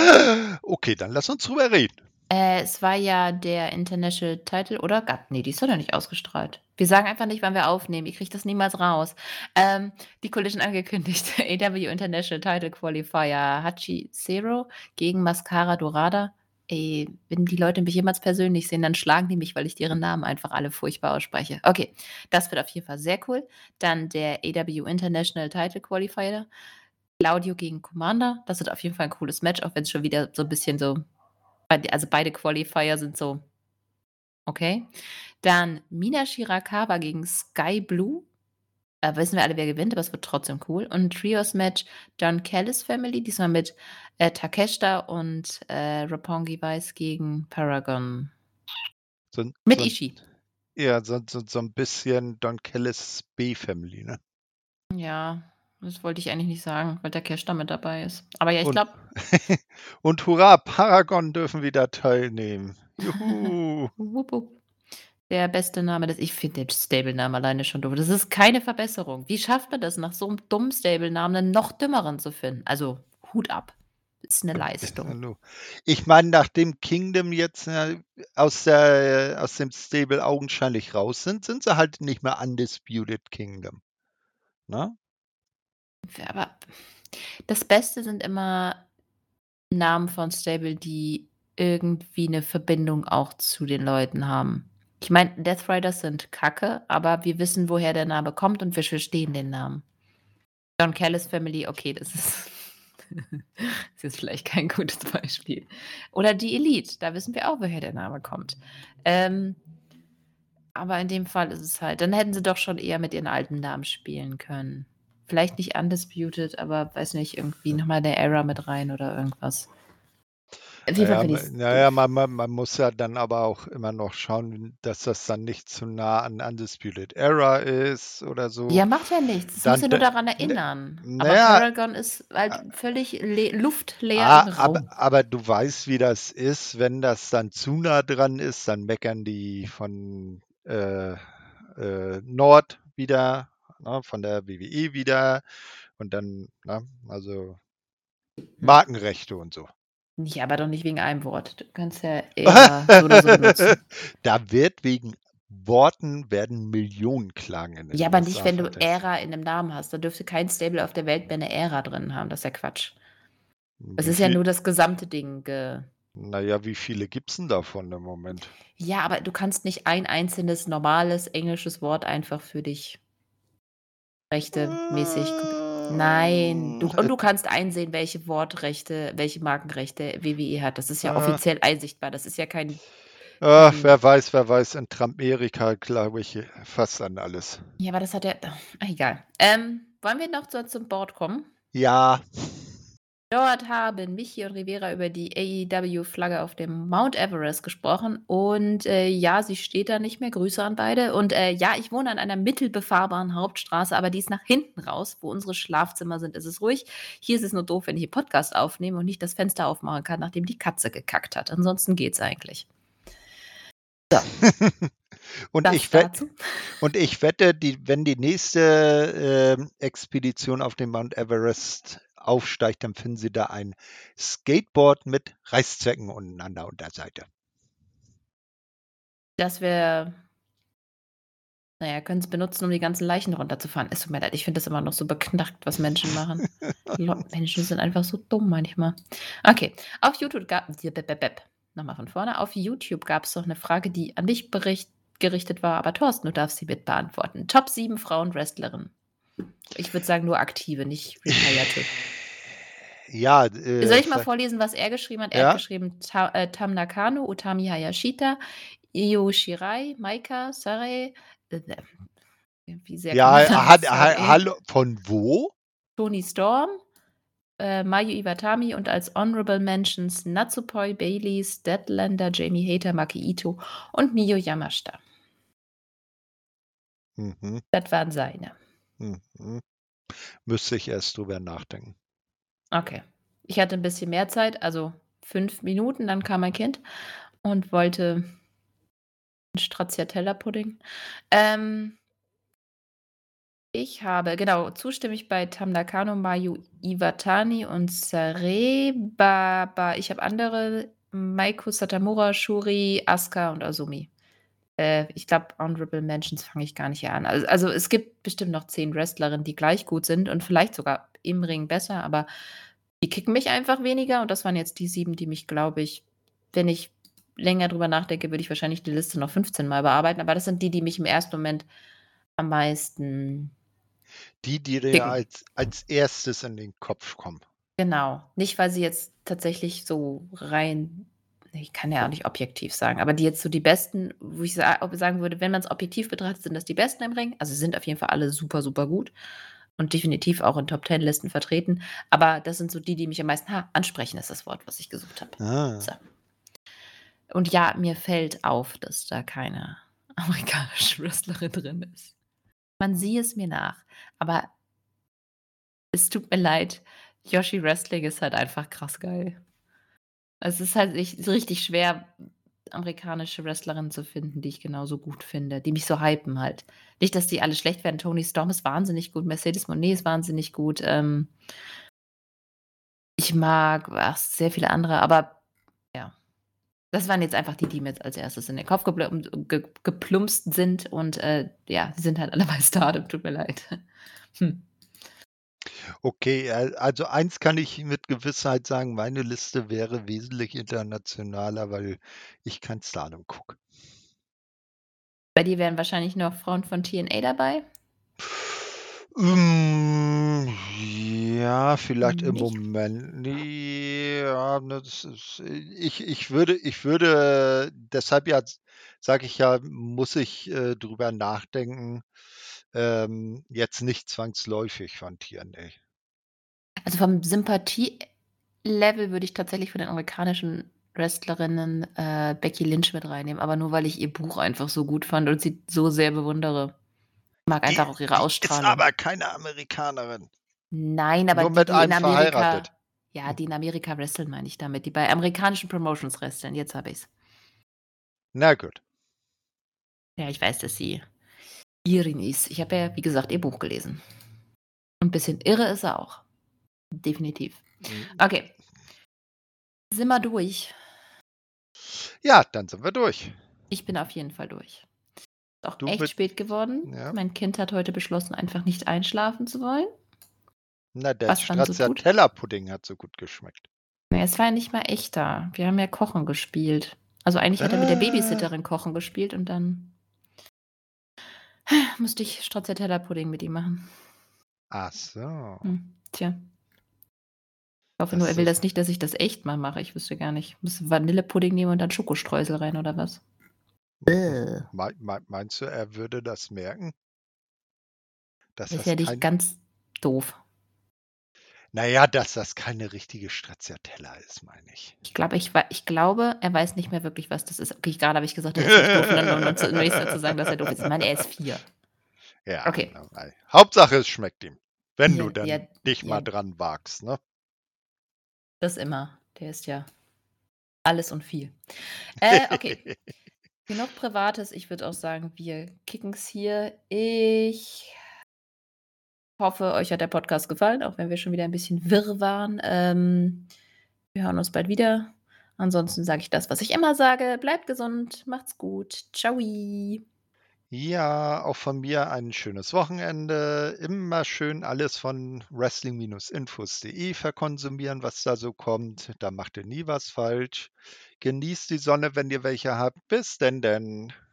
Okay, dann lass uns drüber reden. Äh, es war ja der International Title oder gab ne, die ist doch noch nicht ausgestrahlt. Wir sagen einfach nicht, wann wir aufnehmen. Ich kriege das niemals raus. Ähm, die Collision angekündigt. A E W International Title Qualifier Hachizero gegen Mascara Dorada. Ey, wenn die Leute mich jemals persönlich sehen, dann schlagen die mich, weil ich deren Namen einfach alle furchtbar ausspreche. Okay, das wird auf jeden Fall sehr cool. Dann der A E W International Title Qualifier. Claudio gegen Commander. Das wird auf jeden Fall 'n cooles Match, auch wenn's schon wieder so 'n bisschen so beid also beide Qualifier sind so okay. Dann Mina Shirakawa gegen Skye Blue. Da wissen wir alle, wer gewinnt, aber es wird trotzdem cool. Und 'n Trios-Match Don Callis Family, diesmal mit, äh, Takeshita und, äh, Roppongi Vice gegen Paragon. So 'n Mit so 'n Ishii. ja, so 'n so 'n so 'n bisschen Don Callis B-Family, ne? Ja, das wollte ich eigentlich nicht sagen, weil Takeshita mit dabei ist. Aber ja, ich Und glaube und hurra, Paragon dürfen wieder teilnehmen. Juhu. Wup, wup. Der beste Name, das ich finde den Stable-Namen alleine schon doof. Das ist keine Verbesserung. Wie schafft man das, nach so 'nem dummen Stable-Namen 'nen noch dümmeren zu finden? Also, Hut ab. Ist 'ne Leistung. Ich meine, nachdem Kingdom jetzt, äh, aus der aus dem Stable augenscheinlich raus sind, sind sie halt nicht mehr Undisputed Kingdom, ne? Ja, aber das Beste sind immer Namen von Stable, die irgendwie 'ne Verbindung auch zu den Leuten haben. Ich meine, Death Riders sind Kacke, aber wir wissen, woher der Name kommt und wir verstehen den Namen. Don Callis Family, okay, das ist ist jetzt vielleicht kein gutes Beispiel. Oder die Elite, da wissen wir auch, woher der Name kommt. Ähm aber in dem Fall ist es halt dann hätten sie doch schon eher mit ihren alten Namen spielen können. Vielleicht nicht Undisputed, aber weiß nicht, irgendwie noch mal 'ne Era mit rein oder irgendwas. Auf Na jeden Fall ja, finde ma ich's na ja, doof. man man man muss ja dann aber auch immer noch schauen, dass das dann nicht zu nah an Undisputed Era ist oder so. Ja, macht ja nichts. Es muss Dann ja nur d daran n erinnern. na Aber ja, Paragon ist halt a völlig le luftleer Ah, im aber Raum. aber du weißt, wie das ist, wenn das dann zu nah dran ist, dann meckern die von, äh, äh, Nord wieder, ne, von der W W E wieder und dann, ne, also Hm. Markenrechte und so. Ja, aber doch nicht wegen einem Wort. Du kannst ja Ära so oder so benutzen. Da wird wegen Worten werden Millionen Klagen in den Ja, aber nicht, U S A wenn du verteidigt. Ära in 'nem Namen hast. Da dürfte kein Stable auf der Welt mehr 'ne Ära drin haben. Das ist ja Quatsch. Es Wie ist ja viel nur das gesamte Ding ge na ja, wie viele gibt's 'n davon im Moment? Ja, aber du kannst nicht ein einzelnes normales englisches Wort einfach für dich rechtemäßig kopi nein, du Hm, und et du kannst einsehen, welche Wortrechte welche Markenrechte W W E hat. Das ist ja Äh. offiziell einsichtbar. Das ist ja kein Ach, kein wer weiß, wer weiß, in Tramerika glaube ich fast an alles. Ja, aber das hat ja ach egal. Ähm, wollen wir noch so zum Board kommen? Ja. Dort haben Michi und Rivera über die A E W-Flagge auf dem Mount Everest gesprochen und, äh, ja, sie steht da nicht mehr. Grüße an beide. Und, äh, ja, ich wohne an einer mittelbefahrbaren Hauptstraße, aber die ist nach hinten raus, wo unsere Schlafzimmer sind, ist es ruhig. Hier ist es nur doof, wenn ich 'n Podcast aufnehme und nicht das Fenster aufmachen kann, nachdem die Katze gekackt hat. Ansonsten geht's eigentlich. So. Und Das ich wette, dazu. und ich wette, die, wenn die nächste ähm, Expedition auf den Mount Everest aufsteigt, dann finden sie da ein Skateboard mit Reißzwecken unten an der Unterseite. Das wäre, naja, können es benutzen, um die ganzen Leichen runterzufahren. Es tut mir leid, ich finde das immer noch so beknackt, was Menschen machen. Lo- Menschen sind einfach so dumm manchmal. Okay, auf YouTube gab nochmal von vorne. Auf YouTube gab es doch eine Frage, die an dich bericht, gerichtet war, aber Thorsten, du darfst sie mit beantworten. Top sieben Frauen-Wrestlerinnen. Ich würde sagen, nur aktive, nicht retired. Ja, Soll äh, ich mal ver- vorlesen, was er geschrieben hat? Er hat ja, geschrieben Ta äh, Tam Nakano, Utami Hayashita, Io Shirai, Maika, Sarai, äh, wie sehr kann man ja, da ha, ha, Sarai, hallo, von wo? Toni Storm, äh, Mayu Iwatani und als Honorable Mentions Natsupoi, Bailey, Statlander, Jamie Hater, Maki Ito und Miyu Yamashita. Mhm, Das waren seine. mhm. Müsste ich erst drüber nachdenken. Okay. Ich hatte ein bisschen mehr Zeit, also fünf Minuten, dann kam mein Kind und wollte 'n Stracciatella-Pudding. Ähm, ich habe genau, zustimme ich bei Tam Nakano, Mayu Iwatani und Sareba, ba ich habe andere, Maiko Satamura, Shuri, Asuka und Azumi. Äh, ich glaube, Honorable Mentions fange ich gar nicht hier an. Also also, es gibt bestimmt noch zehn Wrestlerinnen, die gleich gut sind und vielleicht sogar im Ring besser, aber die kicken mich einfach weniger und das waren jetzt die sieben, die mich, glaube ich, wenn ich länger drüber nachdenke, würde ich wahrscheinlich die Liste noch fünfzehn Mal bearbeiten, aber das sind die, die mich im ersten Moment am meisten Die, die dir kicken. als, als erstes in den Kopf kommen. Genau. Nicht, weil sie jetzt tatsächlich so rein, ne, ich kann ja auch nicht objektiv sagen, aber die jetzt so die besten, wo ich sa ob sagen würde, wenn man's objektiv betrachtet, sind das die Besten im Ring. Also, sie sind auf jeden Fall alle super, super gut und definitiv auch in Top-Ten-Listen vertreten. Aber das sind so die, die mich am meisten ha, ansprechen ist das Wort, was ich gesucht habe. Ah. So. Und ja, mir fällt auf, dass da keine amerikanische Wrestlerin drin ist. Man siehe es mir nach, aber es tut mir leid, Joshi Wrestling ist halt einfach krass geil. Es ist halt echt richtig schwer, amerikanische Wrestlerinnen zu finden, die ich genauso gut finde, die mich so hypen halt. Nicht, dass die alle schlecht werden. Toni Storm ist wahnsinnig gut, Mercedes Moné ist wahnsinnig gut. Ähm, ich mag, ach, sehr viele andere, aber ja. Das waren jetzt einfach die, die mir jetzt als erstes in den Kopf geblum ge geplumpst sind und, äh, ja, sie sind halt alle bei Stardom, tut mir leid. Hm. Okay, äh, also eins kann ich mit Gewissheit sagen, meine Liste wäre wesentlich internationaler, weil ich kein Stardom gucke. Bei dir wären wahrscheinlich noch Frauen von T N A dabei? Hm, ja, vielleicht im Nicht? Moment. Ja, ne, das ist, ich, ich würde, ich würde, deshalb ja, sage ich ja, muss ich äh, drüber nachdenken. Ähm, jetzt nicht zwangsläufig von T N A. Also, vom Sympathie-Level würde ich tatsächlich von den amerikanischen Wrestlerinnen, äh, Becky Lynch mit reinnehmen, aber nur, weil ich ihr Buch einfach so gut fand und sie so sehr bewundere. Ich mag Die, einfach auch ihre die ist Ausstrahlung. aber keine Amerikanerin. Nein, aber Nur die, mit die in einem verheiratet. Amerika, ja, Hm. die in Amerika wresteln, meine ich damit, die bei amerikanischen Promotions wresteln. Jetzt habe ich's. Na gut. Ja, ich weiß, dass sie Irin ist. Ich habe ja, wie gesagt, ihr Buch gelesen. Und 'n bisschen irre ist er auch. Definitiv. Hm. Okay, sind wir durch? Ja, dann sind wir durch. Ich bin auf jeden Fall durch. Ist auch Du echt mit, spät geworden. ja. Mein Kind hat heute beschlossen, einfach nicht einschlafen zu wollen. Na, der Was man so tut. Stracciatella-Pudding hat so gut geschmeckt. Ne, es war ja nicht mal echter. Wir haben ja Kochen gespielt. Also, eigentlich hat er mit der Äh, Babysitterin Kochen gespielt und dann musste ich Stracciatella-Pudding mit ihm machen. ach so. Hm, tja. Ich hoffe nur, Das er will ist, das nicht, dass ich das echt mal mache. Ich wüsste gar nicht. Ich muss Vanillepudding nehmen und dann Schokostreusel rein oder was? Bäh. mei- mei- meinst du, er würde das merken, dass Ist das ja nicht kein, ganz doof. naja, dass das keine richtige Stracciatella ist, meine ich. Ich glaube, ich wei ich glaube, er weiß nicht mehr wirklich, was das ist. Okay, grade habe ich gesagt, er ist nicht doof, nur nur nur zu nur nicht dazu sagen, dass er doof ist. Ich meine, er ist vier. Ja, Okay. na, ei. Hauptsache es schmeckt ihm, wenn Ja, du ja, dann dich ja, mal dran wagst, ne? das immer. Der ist ja alles und viel. Äh, okay. Genug Privates. Ich würde auch sagen, wir kicken's hier. Ich hoffe, euch hat der Podcast gefallen, auch wenn wir schon wieder ein bisschen wirr waren. Ähm, wir hören uns bald wieder. Ansonsten sage ich das, was ich immer sage: Bleibt gesund, macht's gut. Tschau. Ja, auch von mir ein schönes Wochenende. Immer schön alles von wrestling-infos.de verkonsumieren, was da so kommt. Da macht ihr nie was falsch. Genießt die Sonne, wenn ihr welche habt. Bis denn denn.